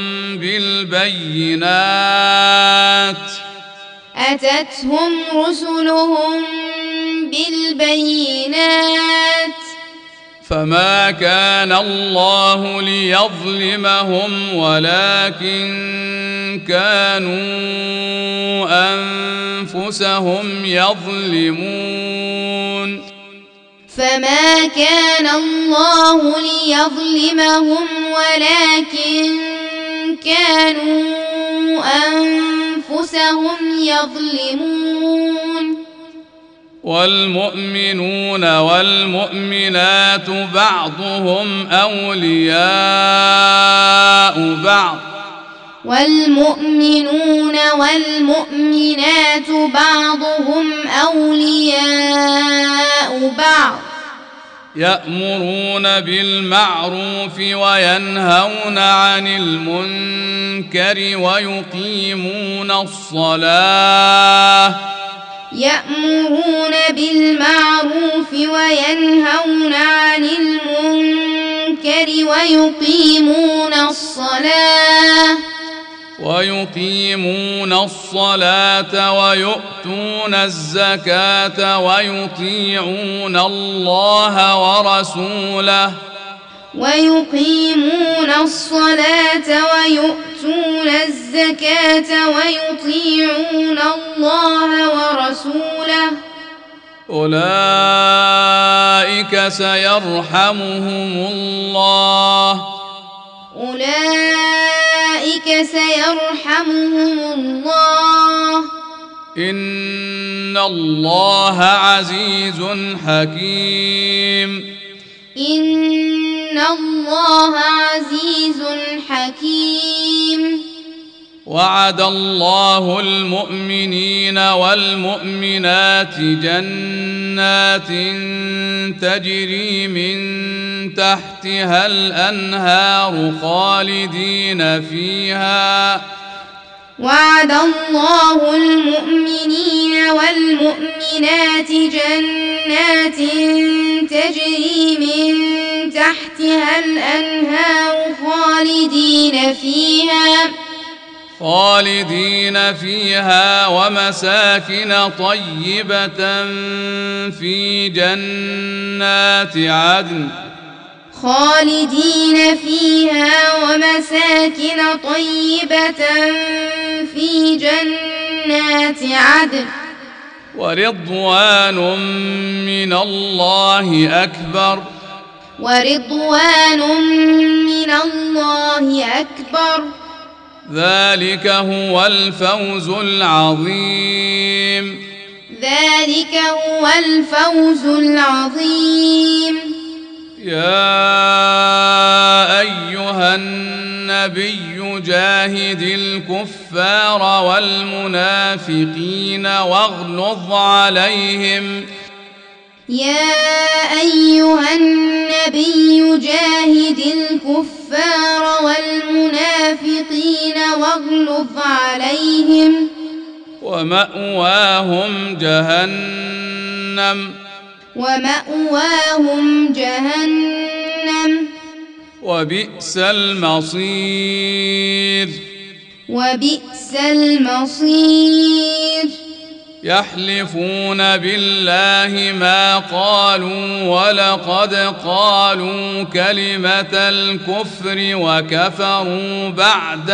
بالبينات فما كان الله ليظلمهم ولكن كانوا أنفسهم يظلمون والمؤمنون والمؤمنات بعضهم أولياء بعض يأمرون بالمعروف وينهون عن المنكر ويقيمون الصلاة ويؤتون الزكاة ويطيعون الله ويقيمون الصلاة ويؤتون الزكاة ويطيعون الله ورسوله أولئك سيرحمهم الله إن الله عزيز حكيم وعد الله المؤمنين والمؤمنات جنات تجري من تحتها الأنهار خالدين فيها وعد الله المؤمنين والمؤمنات جنات تجري من تحتها الأنهار خالدين فيها ومساكن طيبة في جنات عدن ورضوان من الله أكبر ذلك هو الفوز العظيم يا أيها النبي جاهد الكفار والمنافقين واغلظ عليهم ومأواهم جهنم وبئس المصير يحلفون بالله ما قالوا ولقد قالوا كلمة الكفر وكفروا بعد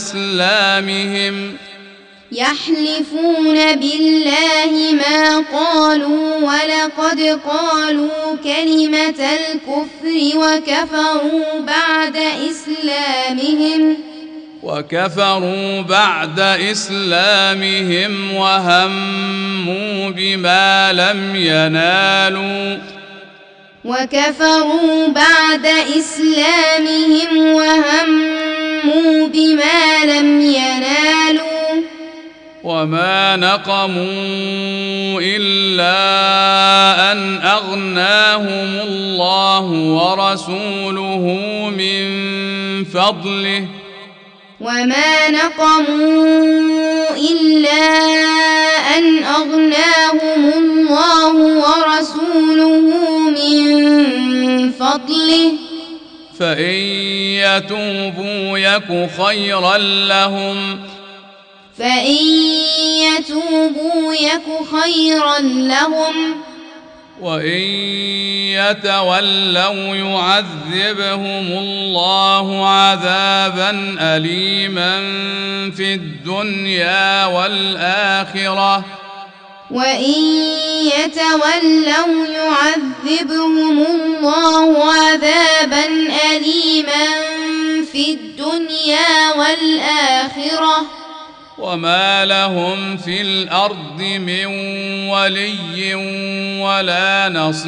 إسلامهم وهموا بما لم ينالوا وما نقموا إلا أن أغناهم الله ورسوله من فضله فإن يتوبوا يك خيرا لهم وإن يتولوا يعذبهم الله عذابا أليما في الدنيا والآخرة وما لهم في الأرض من ولي ولا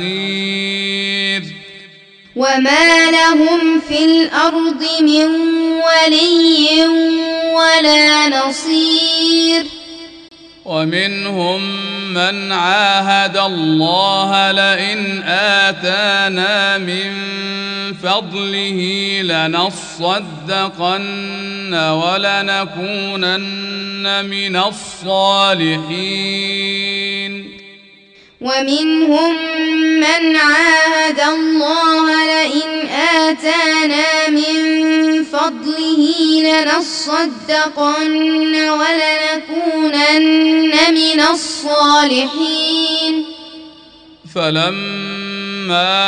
نصير ومنهم من عاهد الله لئن آتانا من فضله لنصدقن ولنكونن من الصالحين فلما ما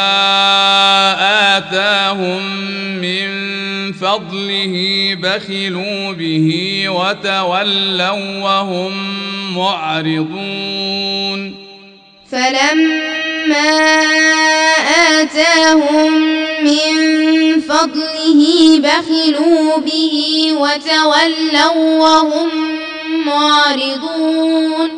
آتاهم من فضله بخلوا به وتولوا وهم معرضون فلما آتاهم من فضله بخلوا به وتولوا وهم معرضون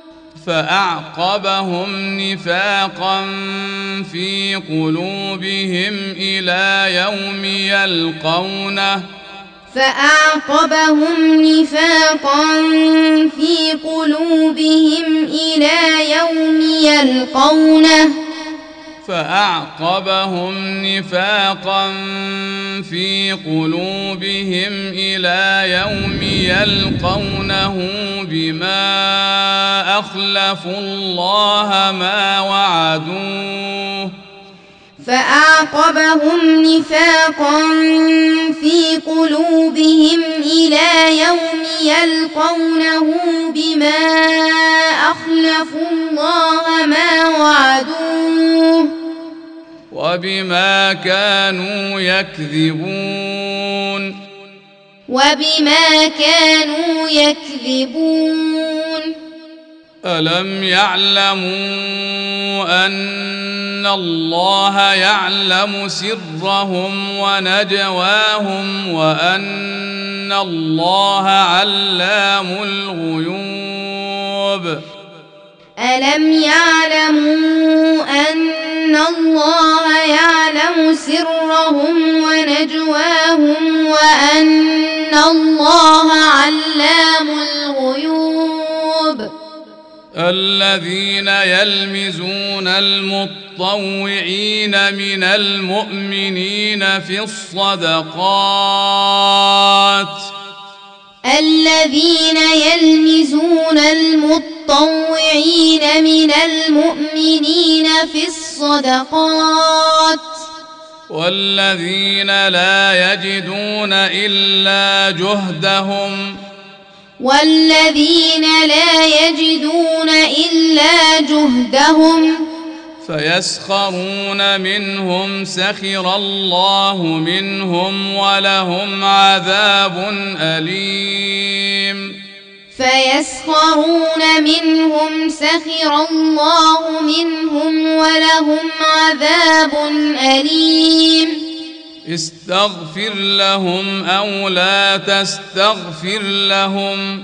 فأعقبهم نفاقا في قلوبهم إلى يوم يلقونه فأعقبهم نفاقا في قلوبهم إلى يوم يلقونه بما أخلفوا الله ما وعدوه فأعقبهم نفاقا في قلوبهم إلى يوم يلقونه بما أخلفوا الله ما وعدوه وبما كانوا يكذبون ألم يعلموا أن الله يعلم سرهم ونجواهم وأن الله علام الغيوب ألم يعلموا أن الله يعلم سرهم ونجواهم وأن الله علام الغيوب الذين يلمزون المطوعين من المؤمنين في الصدقات والذين لا يجدون إلا جهدهم فيسخرون منهم سخر الله منهم ولهم عذاب أليم استغفر لهم أو لا تستغفر لهم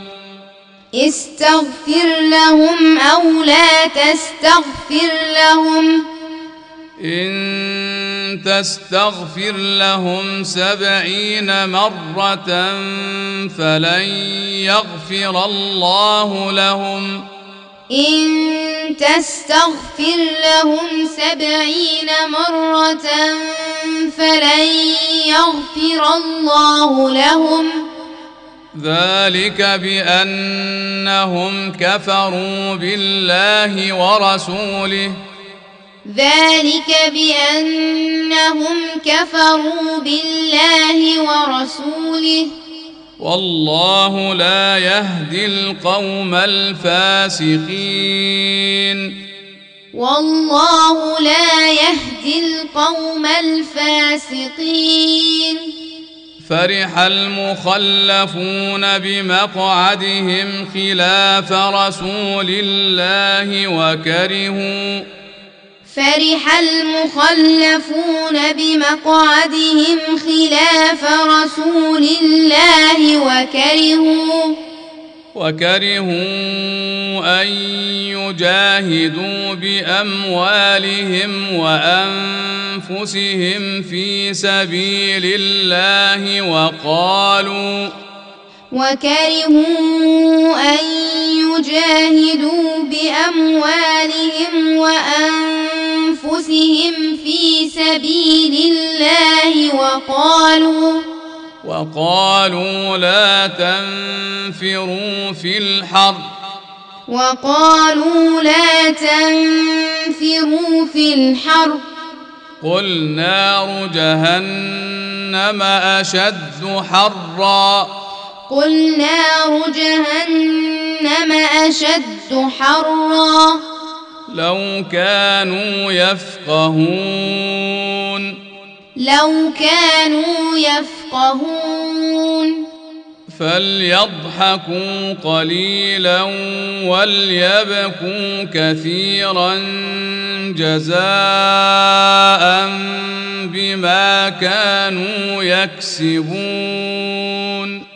إن تستغفر لهم 70 مرة فلن يغفر الله لهم ذلك بأنهم كفروا بالله ورسوله والله لا يهدي القوم الفاسقين فرح المخلفون بمقعدهم خلاف رسول الله وكرهوا أن يجاهدوا بأموالهم وأنفسهم في سبيل الله وقالوا لا تنفروا في الحر قل نار جهنم أشد حرا لو كانوا يفقهون فليضحكوا قليلا وليبكوا كثيرا جزاء بما كانوا يكسبون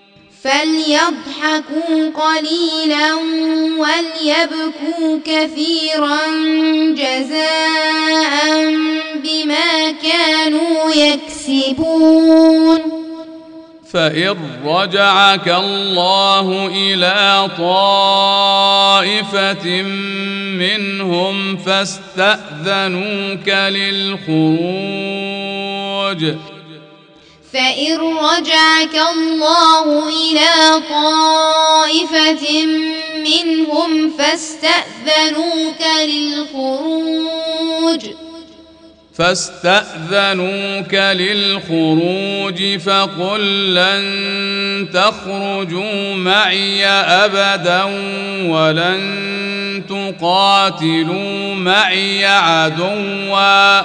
فليضحكوا قليلا وليبكوا كثيرا جزاء بما كانوا يكسبون فإن رجعك الله إلى طائفة منهم فاستأذنوك للخروج فقل لن تخرجوا معي أبدا ولن تقاتلوا معي عدوا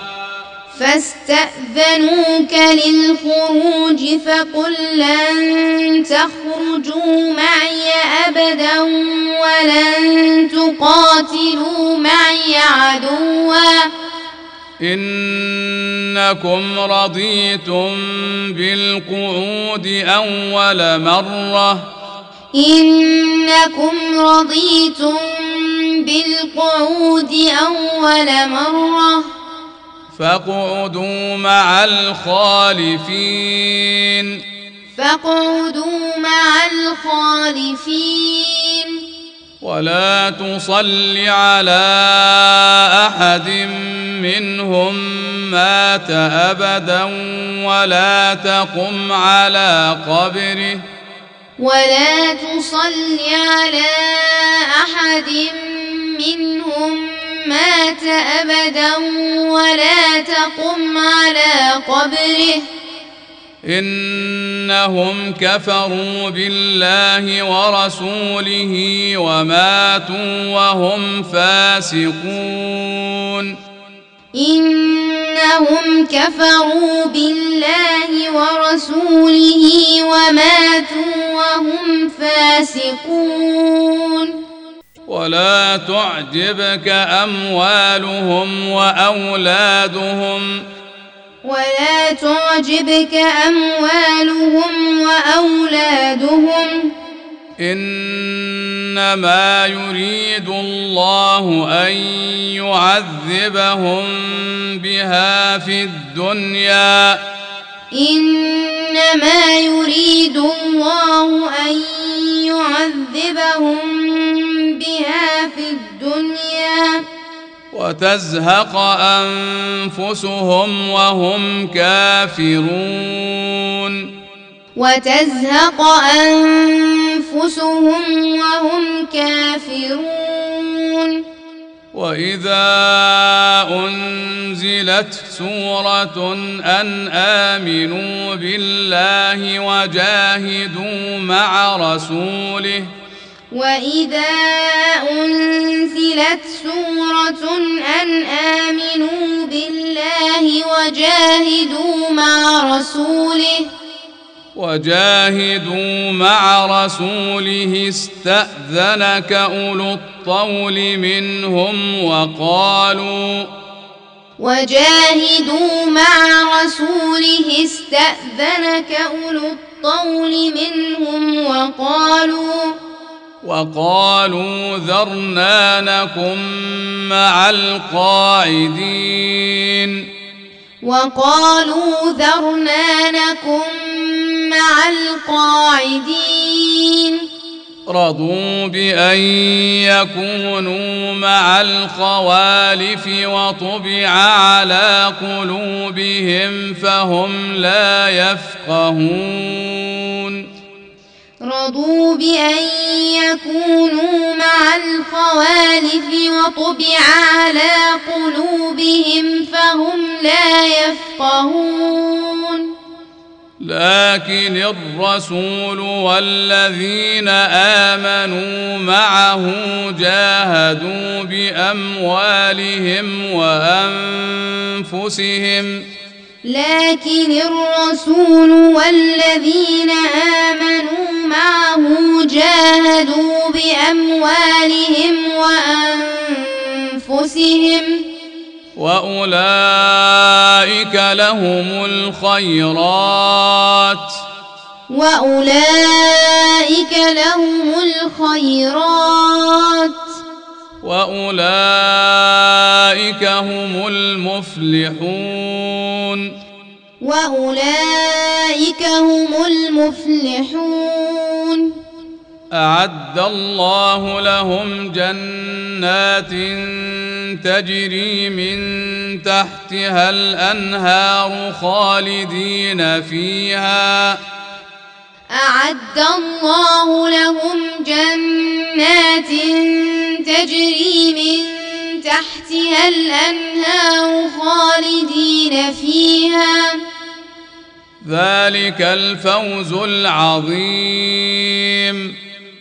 فاستأذنوك للخروج فقل لن تخرجوا معي أبدا ولن تقاتلوا معي عدوا إنكم رضيتم بالقعود أول مرة فاقعدوا مع الخالفين ولا تصل على أحد منهم مات أبدا ولا تقم على قبره إنهم كفروا بالله ورسوله وماتوا وهم فاسقون ولا تعجبك أموالهم وأولادهم إنما يريد الله أن يعذبهم بها في الدنيا وتزهق أنفسهم وهم كافرون وإذا أنزلت سورة أن آمنوا بالله وجاهدوا مع رسوله استأذنك أولو الطول منهم وقالوا ذرنا نكن مع القاعدين رضوا بأن يكونوا مع الخوالف وطبع على قلوبهم فهم لا يفقهون لكن الرسول والذين آمنوا معه جاهدوا بأموالهم وأنفسهم لكن الرسول والذين آمنوا معه جاهدوا بأموالهم وأنفسهم وأولئك لهم الخيرات وأولئك هم المفلحون أعد الله لهم جنات تجري من تحتها الأنهار خالدين فيها ذلك الفوز العظيم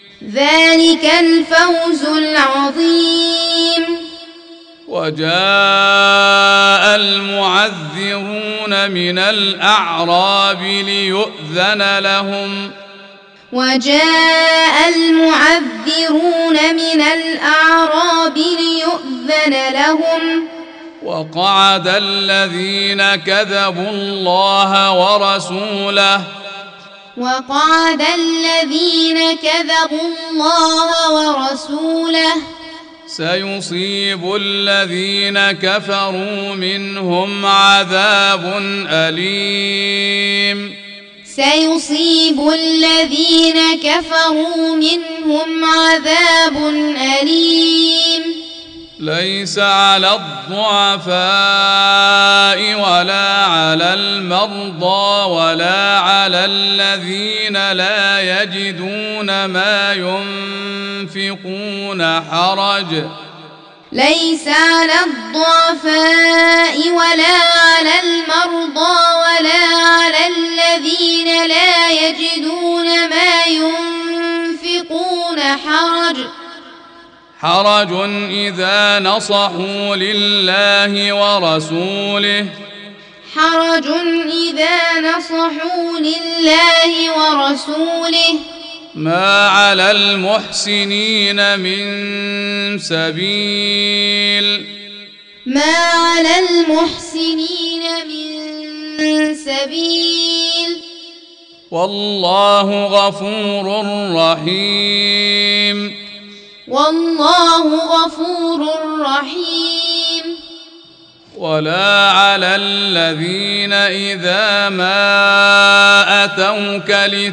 وجاء المعذرون من الأعراب ليؤذن لهم وقعد الذين كذبوا الله ورسوله سيصيب الذين كفروا منهم عذاب أليم ليس على الضعفاء ولا على المرضى ولا على الذين لا يجدون ما ينفقون حرج إذا نصحوا لله ورسوله ما على المحسنين من سبيل والله غفور رحيم ولا على الذين إذا ما أتوك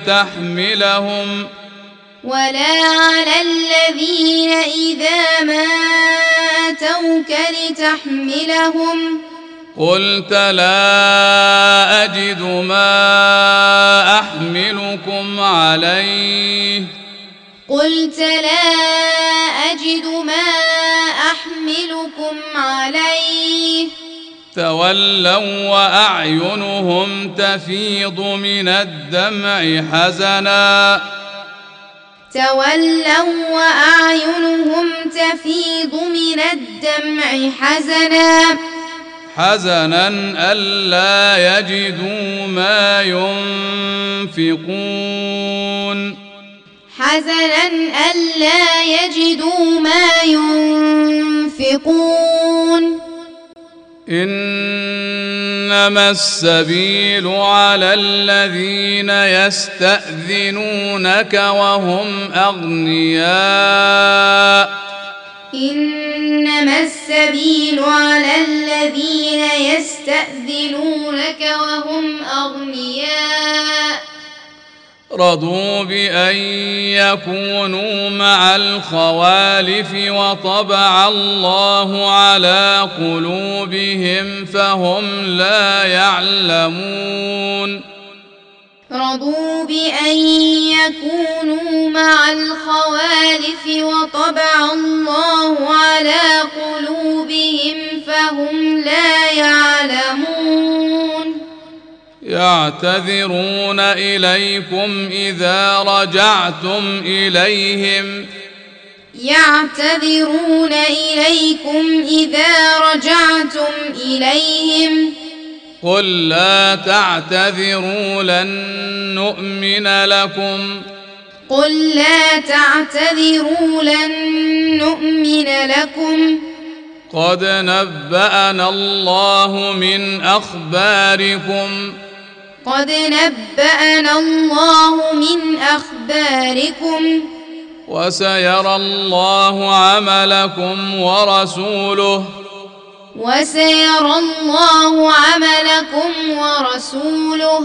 لتحملهم قلت لا أجد ما أحملكم عليه تولوا وأعينهم تفيض من الدمع حزنا ألا يجدوا ما ينفقون إنما السبيل على الذين يستأذنونك وهم أغنياء رضوا بأن يكونوا مع الخوالف وطبع الله على قلوبهم فهم لا يعلمون يعتذرون إليكم إذا رجعتم إليهم قل لا تعتذروا لن نؤمن لكم قد نبأنا الله من أخباركم وسيرى الله عملكم ورسوله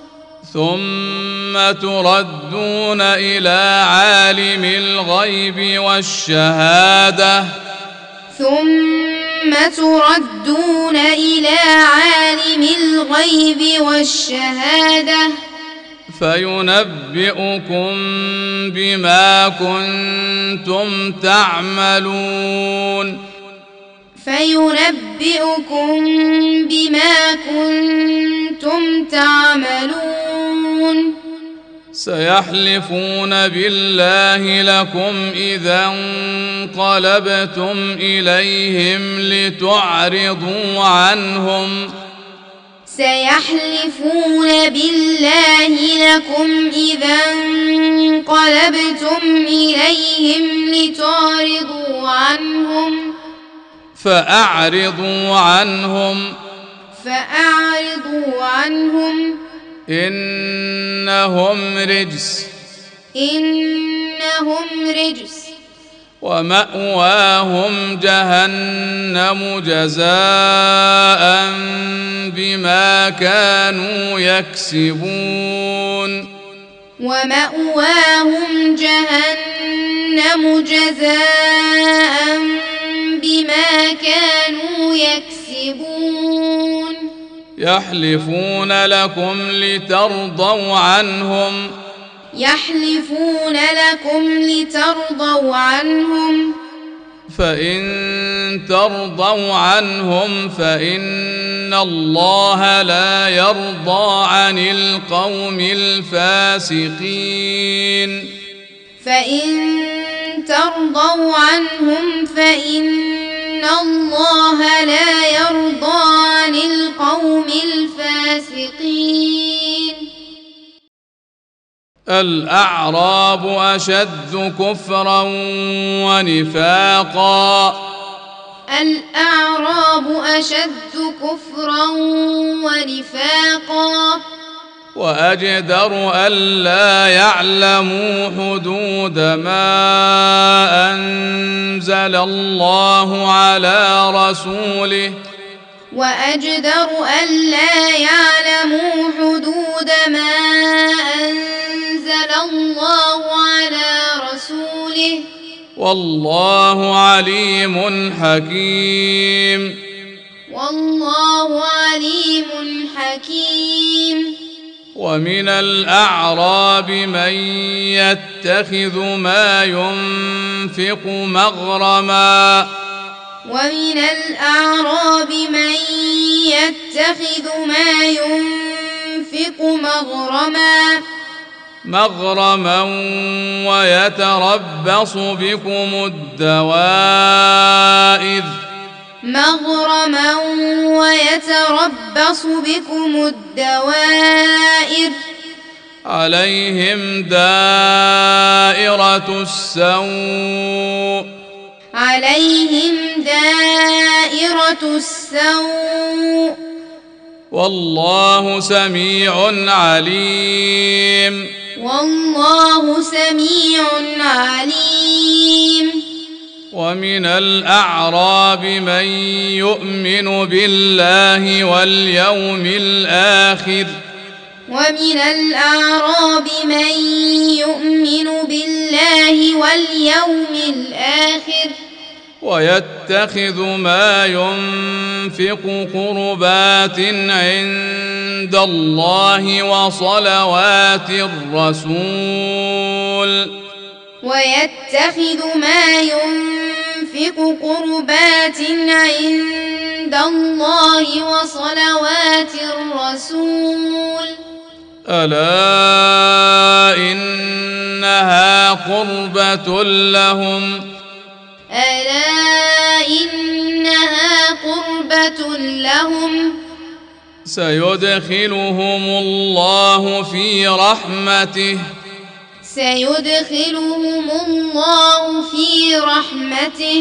ثم تردون إلى عالم الغيب والشهادة فينبئكم بما كنتم تعملون سيحلفون بالله لكم إذا انقلبتم إليهم لتعرضوا عنهم فأعرضوا عنهم إنهم رجس ومأواهم جهنم جزاء بما كانوا يكسبون يحلفون لكم لترضوا عنهم فإن ترضوا عنهم فإن الله لا يرضى عن القوم الفاسقين الأعراب أشد كفرا ونفاقا وأجدر ألا يعلموا حدود ما أنزل الله على رسوله والله عليم حكيم ومن الأعراب من يتخذ ما ينفق مغرما ويتربص بكم الدوائر عليهم دائرة السوء والله سميع عليم ومن الأعراب من يؤمن بالله واليوم الآخر ويتخذ ما ينفق قربات عند الله وصلوات الرسول عند الله وصلوات الرسول ألا إنها قربة لهم ألا إنها قربة لهم سيدخلهم الله في رحمته سيدخلهم الله في رحمته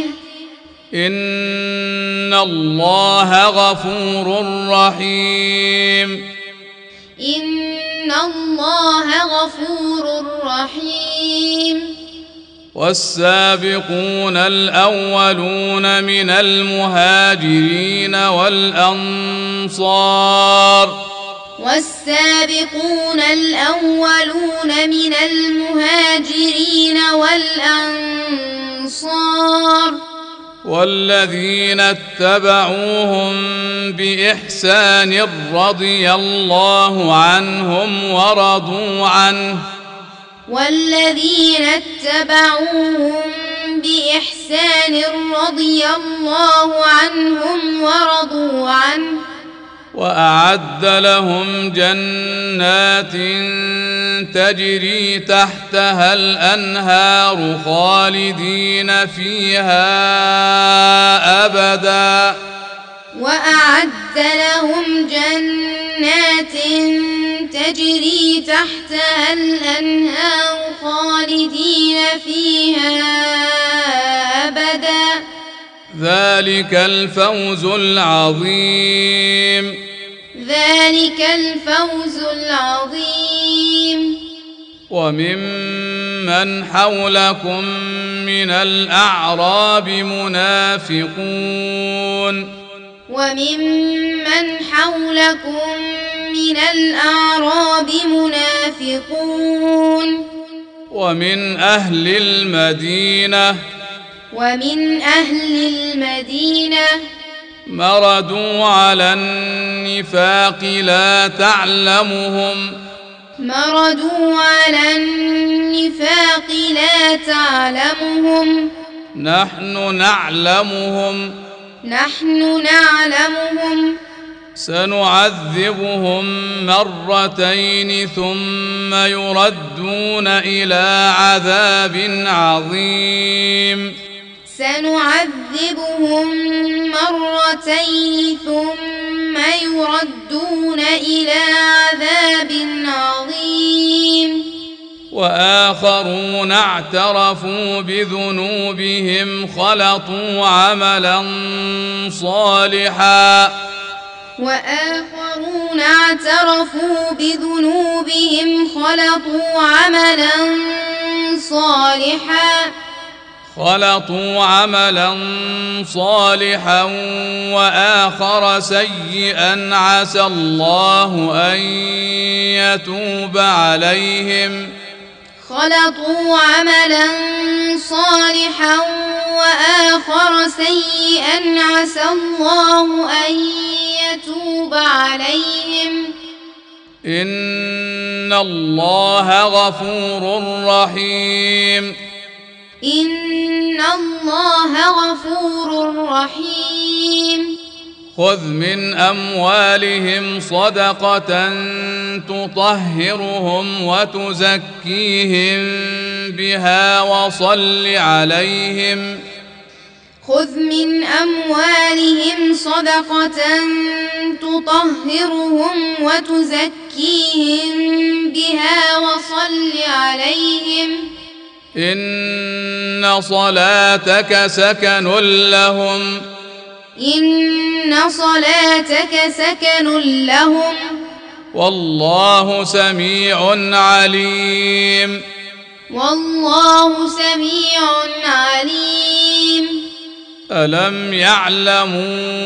إن الله غفور رحيم إن الله غفور رحيم والسابقون الأولون من المهاجرين والأنصار والسابقون الأولون من المهاجرين والأنصار والذين اتبعوهم بإحسان رضي الله عنهم ورضوا عنه والذين اتبعوهم بإحسان رضي الله عنهم ورضوا عنه وأعد لهم جنات تجري تحتها الأنهار خالدين فيها أبدا وأعد لهم جنات تجري تحتها الأنهار خالدين فيها أبدا ذلك الفوز العظيم ذلك الفوز العظيم وممن حولكم من الأعراب منافقون وممن حولكم من الأعراب منافقون ومن أهل المدينة مردوا على النفاق لا تعلمهم نحن نعلمهم سنعذبهم مرتين ثم يردون إلى عذاب عظيم وآخرون اعترفوا بذنوبهم خلطوا عملا صالحا وآخر سيئا عسى الله أن يتوب عليهم خلطوا عملا صالحا وآخر سيئا عسى الله أن يتوب عليهم إن الله غفور رحيم خذ من أموالهم صدقة تطهرهم وتزكيهم بها وصل عليهم خذ من أموالهم صدقة تطهرهم وتزكيهم بها وصل عليهم إن صلاتك سكن لهم والله سميع عليم ألم يعلموا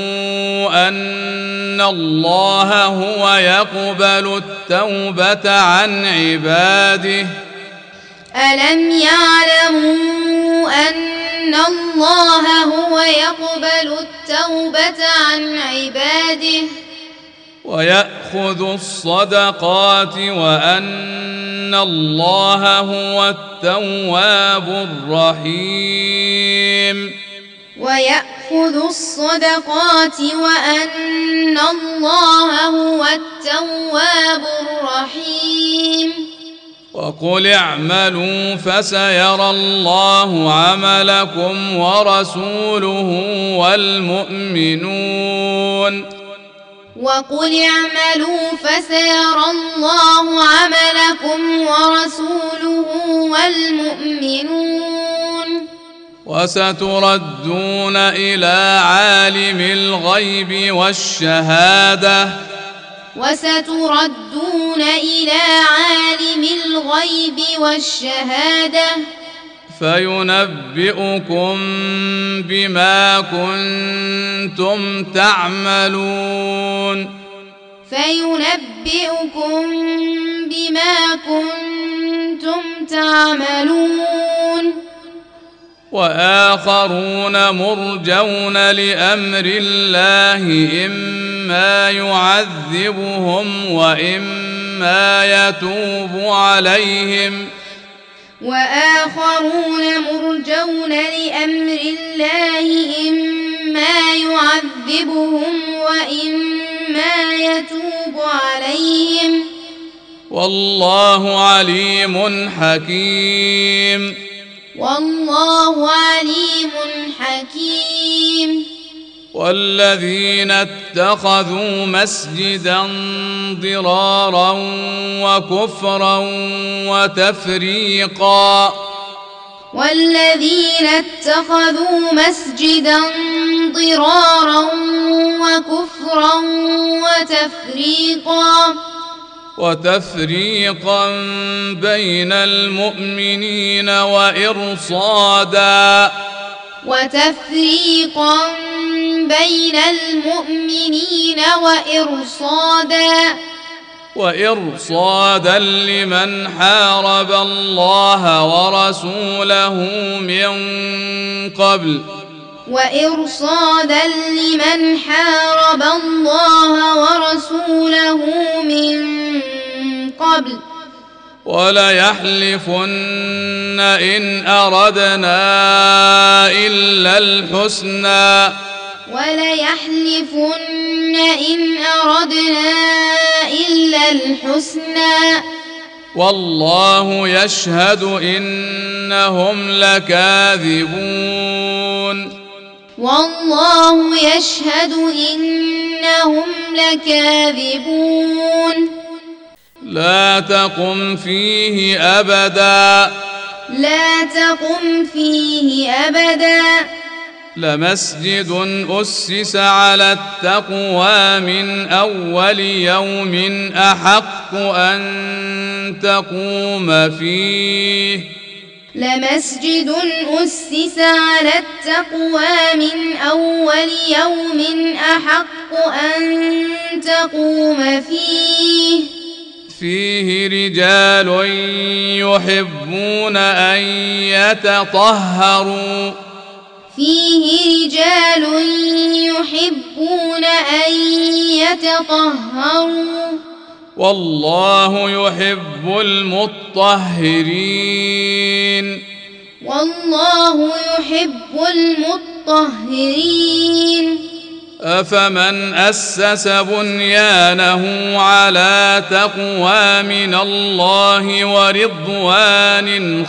أن الله هو يقبل التوبة عن عباده ألم يعلموا أن الله هو يقبل التوبة عن عباده ويأخذ الصدقات وأن الله هو التواب الرحيم ويأخذ يأخذوا الصدقات وأن الله هو التواب الرحيم وقل اعملوا فسيرى الله عملكم ورسوله والمؤمنون وقل اعملوا فسيرى الله عملكم ورسوله والمؤمنون وستردون إلى عالم الغيب والشهادة فينبئكم بما كنتم تعملون وآخرون مرجون لأمر الله إما يعذبهم وإما يتوب عليهم والله عليم حكيم والذين اتخذوا مسجدا ضرارا وكفرا وتفريقا بين المؤمنين وإرصادا لمن حارب الله ورسوله من قبل وليحلفن إن أردنا إلا الحسنى والله يشهد إنهم لكاذبون لا تقم فيه أبدا لمسجد أسس على التقوى من أول يوم أحق أن تقوم فيه فيه رجال يحبون أن يتطهروا والله يحب المطهرين أفمن أسس بنيانه على تقوى من الله ورضوان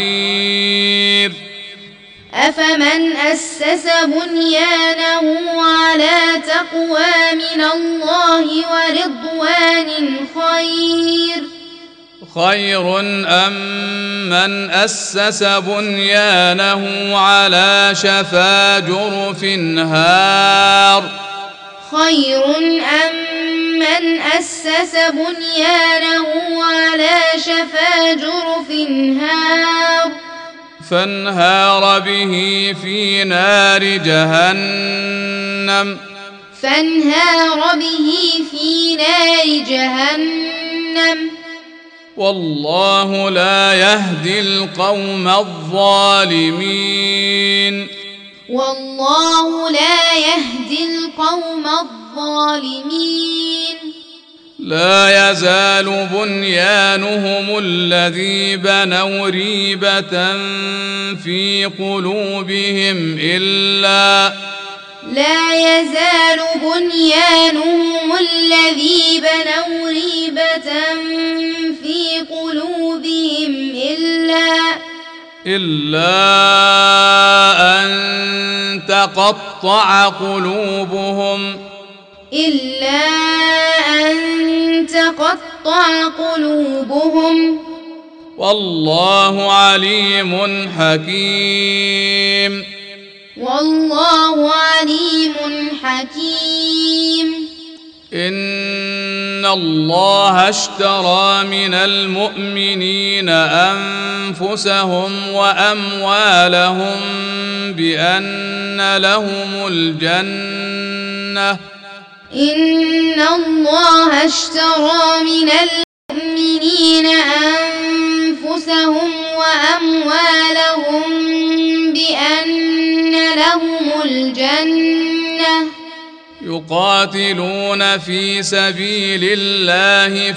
خير أم من أسس بنيانه على شفا جرف هار فانهار به في نار جهنم والله لا يهدي القوم الظالمين لا يزال بنيانهم الذي بنوا ريبة في قلوبهم لا يزال بنيانهم الذي بنوا ريبة في قلوبهم إلا أن تقطع قلوبهم والله عليم حكيم إن الله اشترى من المؤمنين أنفسهم وأموالهم بأن لهم الجنة إن الله اشترى من المؤمنين أنفسهم وأموالهم بأن لهم الجنة يقاتلون في سبيل الله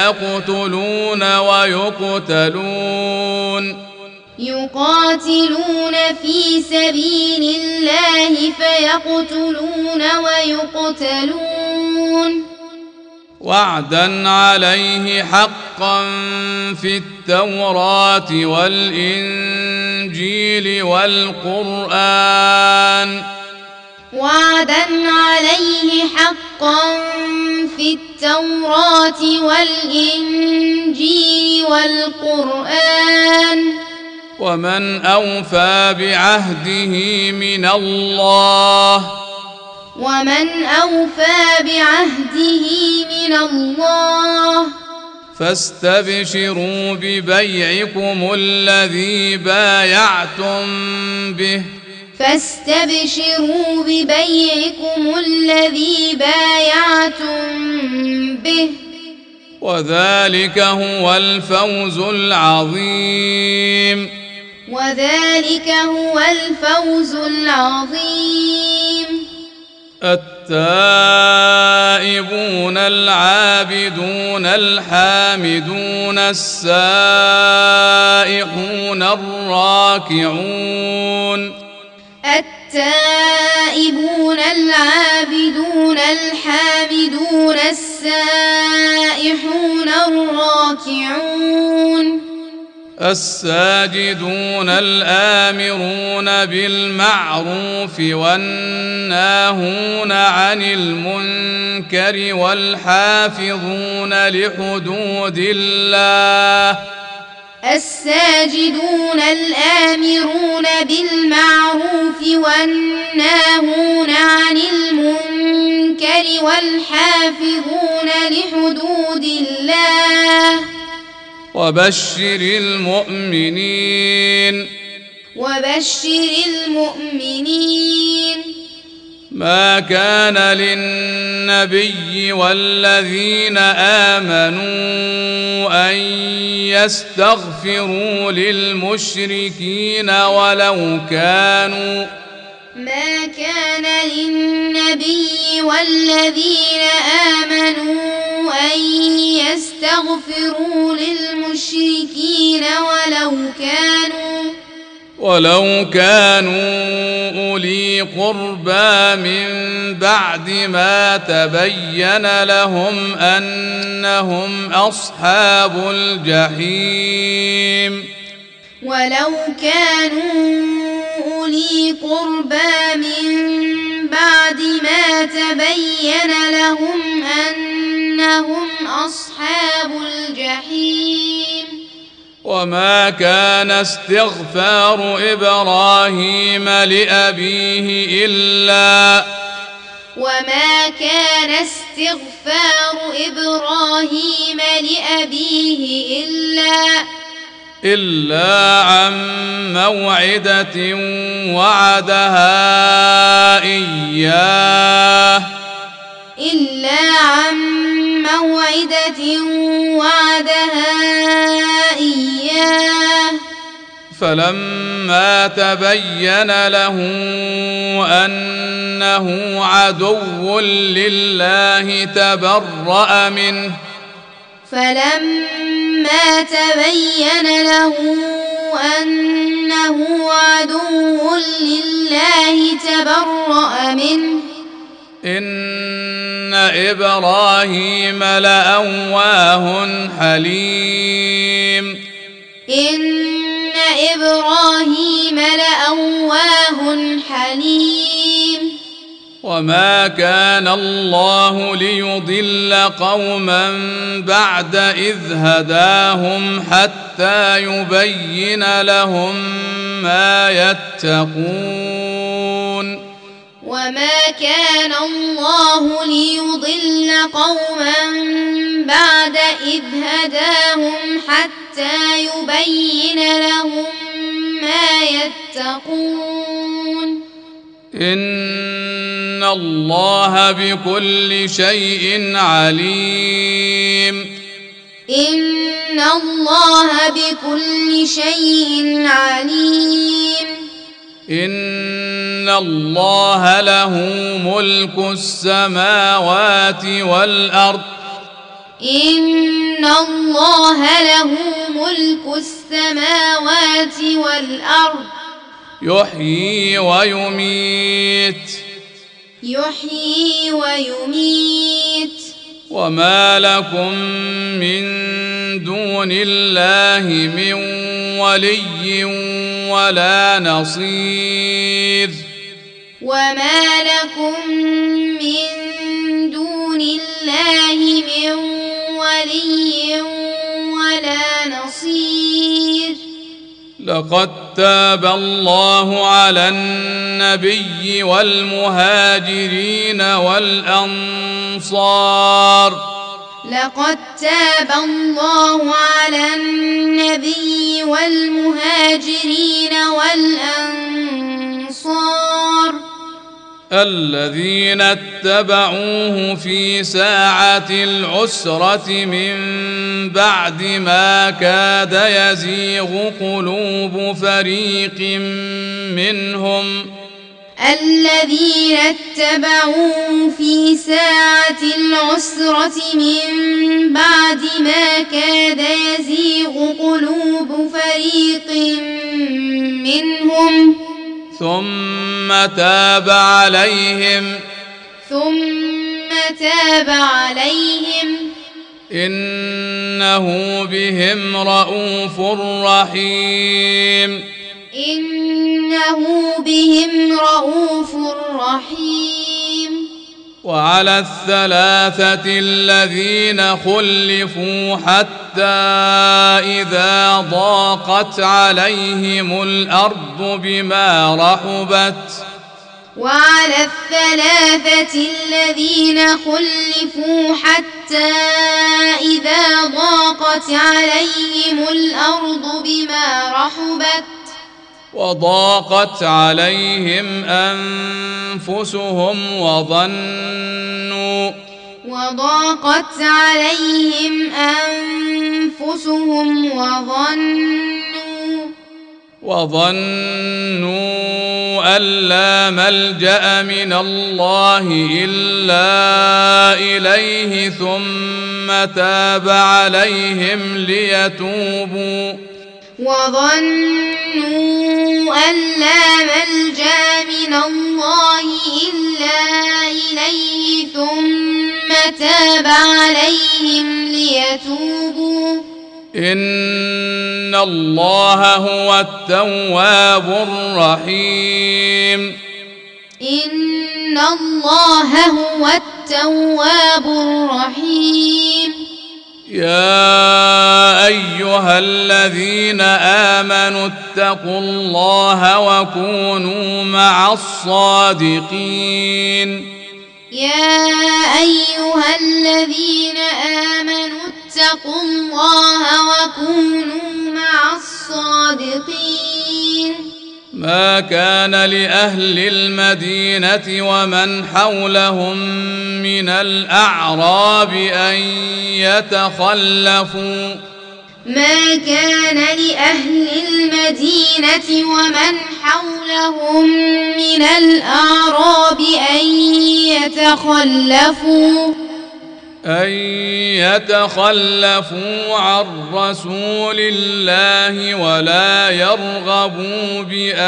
فيقتلون ويقتلون وعدا عليه حقا في التوراة والإنجيل والقرآن ومن أوفى بعهده من الله فاستبشروا ببيعكم الذي بايعتم به وذلك هو الفوز العظيم التائبون العابدون الحامدون السائحون الراكعون الساجدون الآمرون بالمعروف والناهون عن المنكر والحافظون لحدود الله وبشر المؤمنين ما كان للنبي والذين آمنوا أن يستغفروا للمشركين ولو كانوا أولي قربى من بعد ما تبين لهم أنهم أصحاب الجحيم وما كان استغفار إبراهيم لأبيه إلا عن موعدة وعدها إياه فلما تبين له أنه عدو لله تبرأ منه فلما تبين له أنه إنه عدو لله تبرأ منه إن إبراهيم لأواه حليم إن إبراهيم لأواه حليم وما كان الله ليضل قوما بعد إذ هداهم حتى يبين لهم ما يتقون وما كان الله ليضل قوما بعد إذ هداهم حتى يبين لهم ما يتقون إن الله بكل شيء عليم إن الله بكل شيء عليم إن الله له ملك السماوات والأرض إن الله له ملك السماوات والأرض يحيي ويميت يحيي ويميت وما لكم من دون الله من ولي ولا نصير وما لكم من دون الله من ولي ولا نصير لقد تاب الله على النبي والمهاجرين والأنصار لقد تاب الله على النبي والمهاجرين والأنصار الذين اتبعوه في ساعة العسرة من بعد ما كاد يزيغ قلوب فريق منهم الذين اتبعوه في ساعة العسرة من بعد ما كاد يزيغ قلوب فريق منهم ثم تاب عليهم إنه بهم رءوف رحيم إنه بهم رءوف رحيم وعلى الثلاثة الذين خلفوا حتى إذا ضاقت عليهم الأرض بما رحبت وعلى الثلاثة الذين خلفوا حتى إذا ضاقت عليهم الأرض بما رحبت وضاقت عليهم أنفسهم وظنوا أن لا ملجأ من الله إلا إليه ثم تاب عليهم ليتوبوا وظنوا أن لا ملجأ من الله إلا إليه ثم تاب عليهم ليتوبوا إن الله هو التواب الرحيم إن الله هو التواب الرحيم يا أيها الذين آمنوا اتقوا الله وكونوا مع الصادقين يا أيها الذين آمنوا اتقوا الله وكونوا مع الصادقين ما كان لأهل المدينة ومن حولهم من الأعراب أن يتخلفوا ما كان لأهل المدينة ومن حولهم من الأعراب أن يتخلفوا أن يتخلفوا عن رسول الله ولا يرغبوا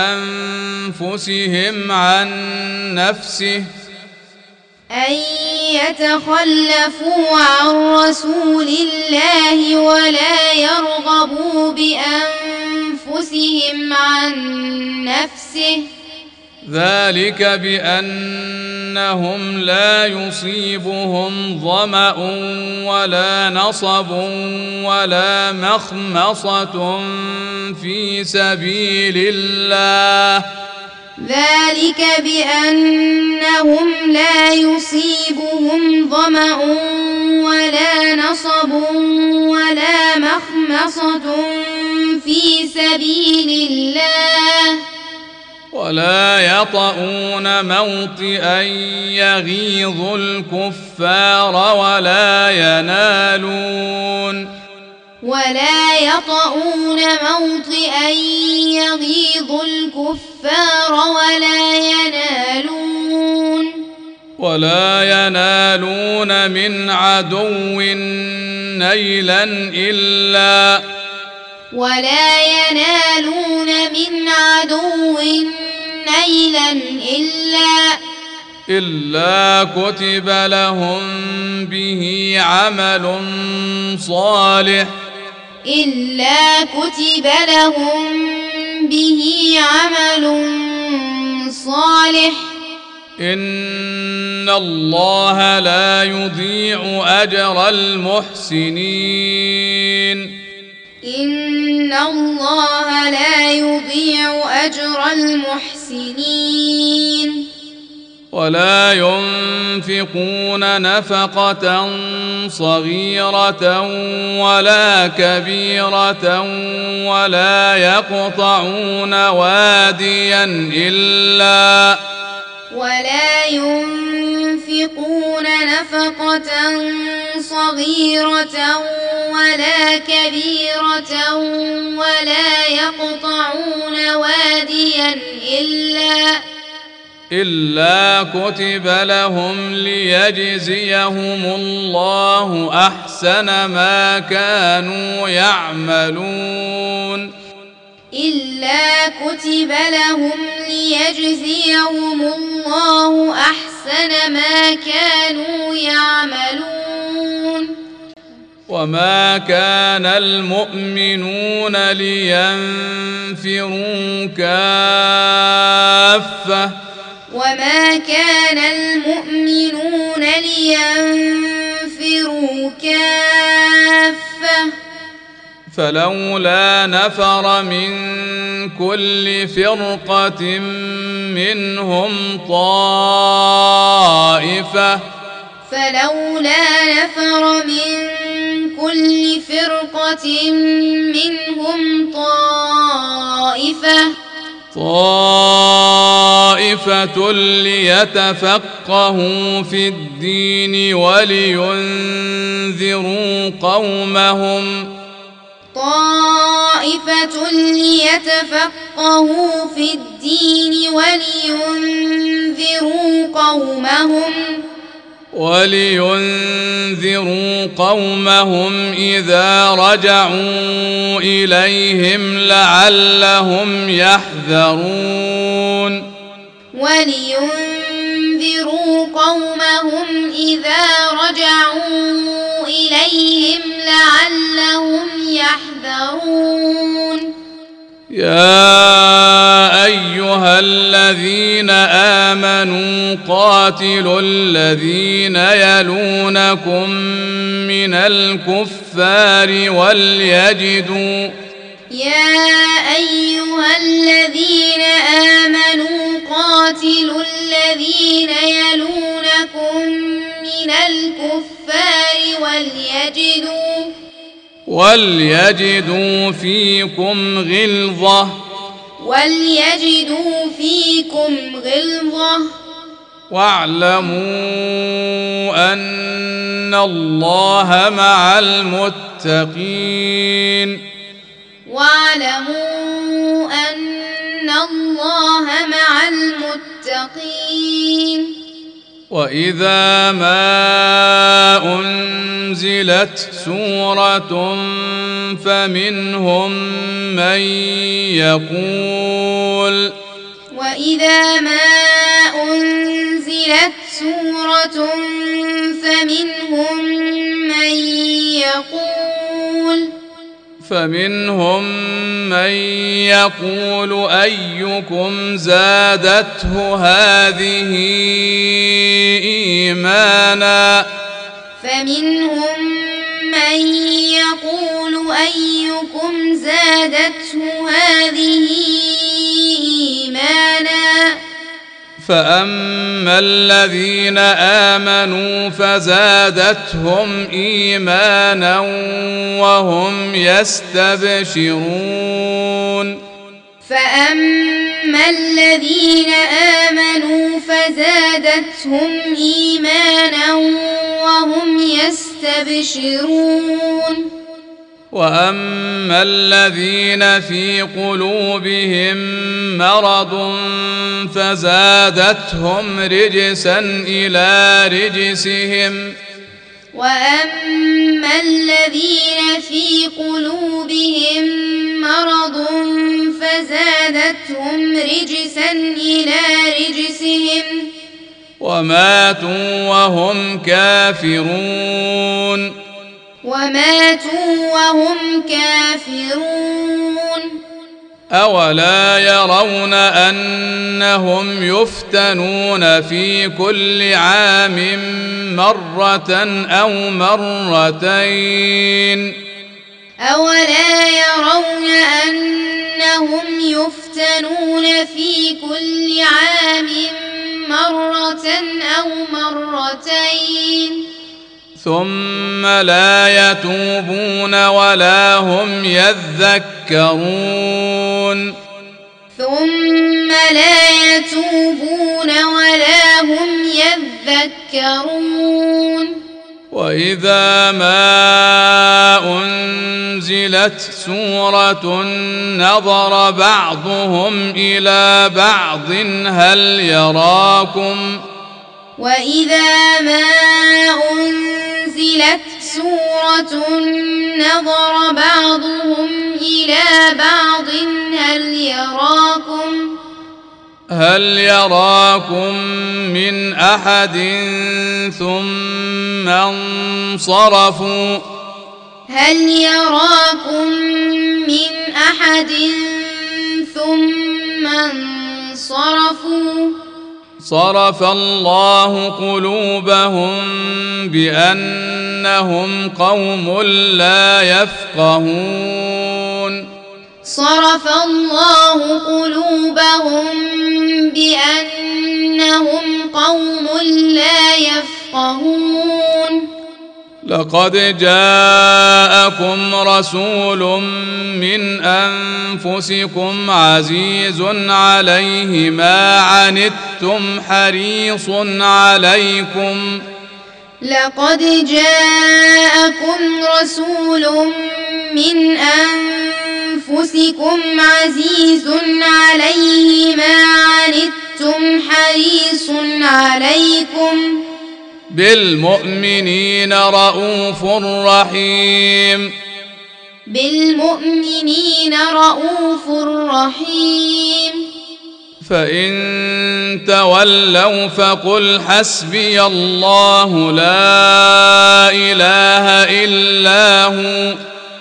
بأنفسهم عن نفسه أن يتخلفوا عن رسول الله ولا يرغبوا بأنفسهم عن نفسه ذلك بأنهم لا يصيبهم ظمأ ولا نصب ولا مخمصة في سبيل الله ذلك بأنهم لا يصيبهم ظمأ ولا نصب ولا مخمصة في سبيل الله ولا يطؤون موطئا يغيظ الكفار ولا يطؤون موطئا يغيظ الكفار ولا ينالون من عدو نيلا إلا كتب لهم به عمل صالح إن الله لا يضيع أجر المحسنين ولا ينفقون نفقة صغيرة ولا كبيرة ولا يقطعون واديا إلا كتب لهم ليجزيهم الله أحسن ما كانوا يعملون وما كان المؤمنون لينفروا كافة فلولا نفر من كل فرقة منهم طائفة ليتفقهوا في الدين ولينذروا قومهم إذا رجعوا إليهم لعلهم يحذرون يا أيها الذين آمنوا قاتلوا الذين يلونكم من الكفار وليجدوا فيكم غلظة واعلموا أن الله مع المتقين وإذا ما أنزلت سورة فمنهم من يقول وإذا ما أنزلت سورة فمنهم من يقول أيكم زادته هذه إيمانا فأما الذين آمنوا فزادتهم إيمانا وهم يستبشرون وأما الذين في قلوبهم مرض فزادتهم رجسا إلى رجسهم وماتوا وهم كافرون أولا يرون أنهم يفتنون في كل عام مرة أو مرتين ثم لا يتوبون ولا هم يذكرون وإذا ما أنزلت سورة نظر بعضهم إلى بعض هل يراكم هل يراكم من أحد ثم انصرفوا صرف الله قلوبهم بأنهم قوم لا يفقهون لقد جاءكم رسول من أنفسكم عزيز عليه ما عنتم حريص عليكم بالمؤمنين رؤوف رحيم فإن تولوا فقل حسبي الله لا إله إلا هو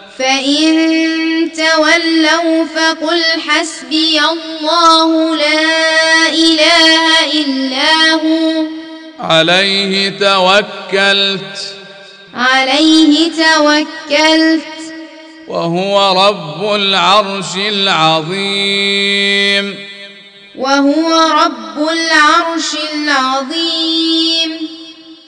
عليه توكلت وهو رب العرش العظيم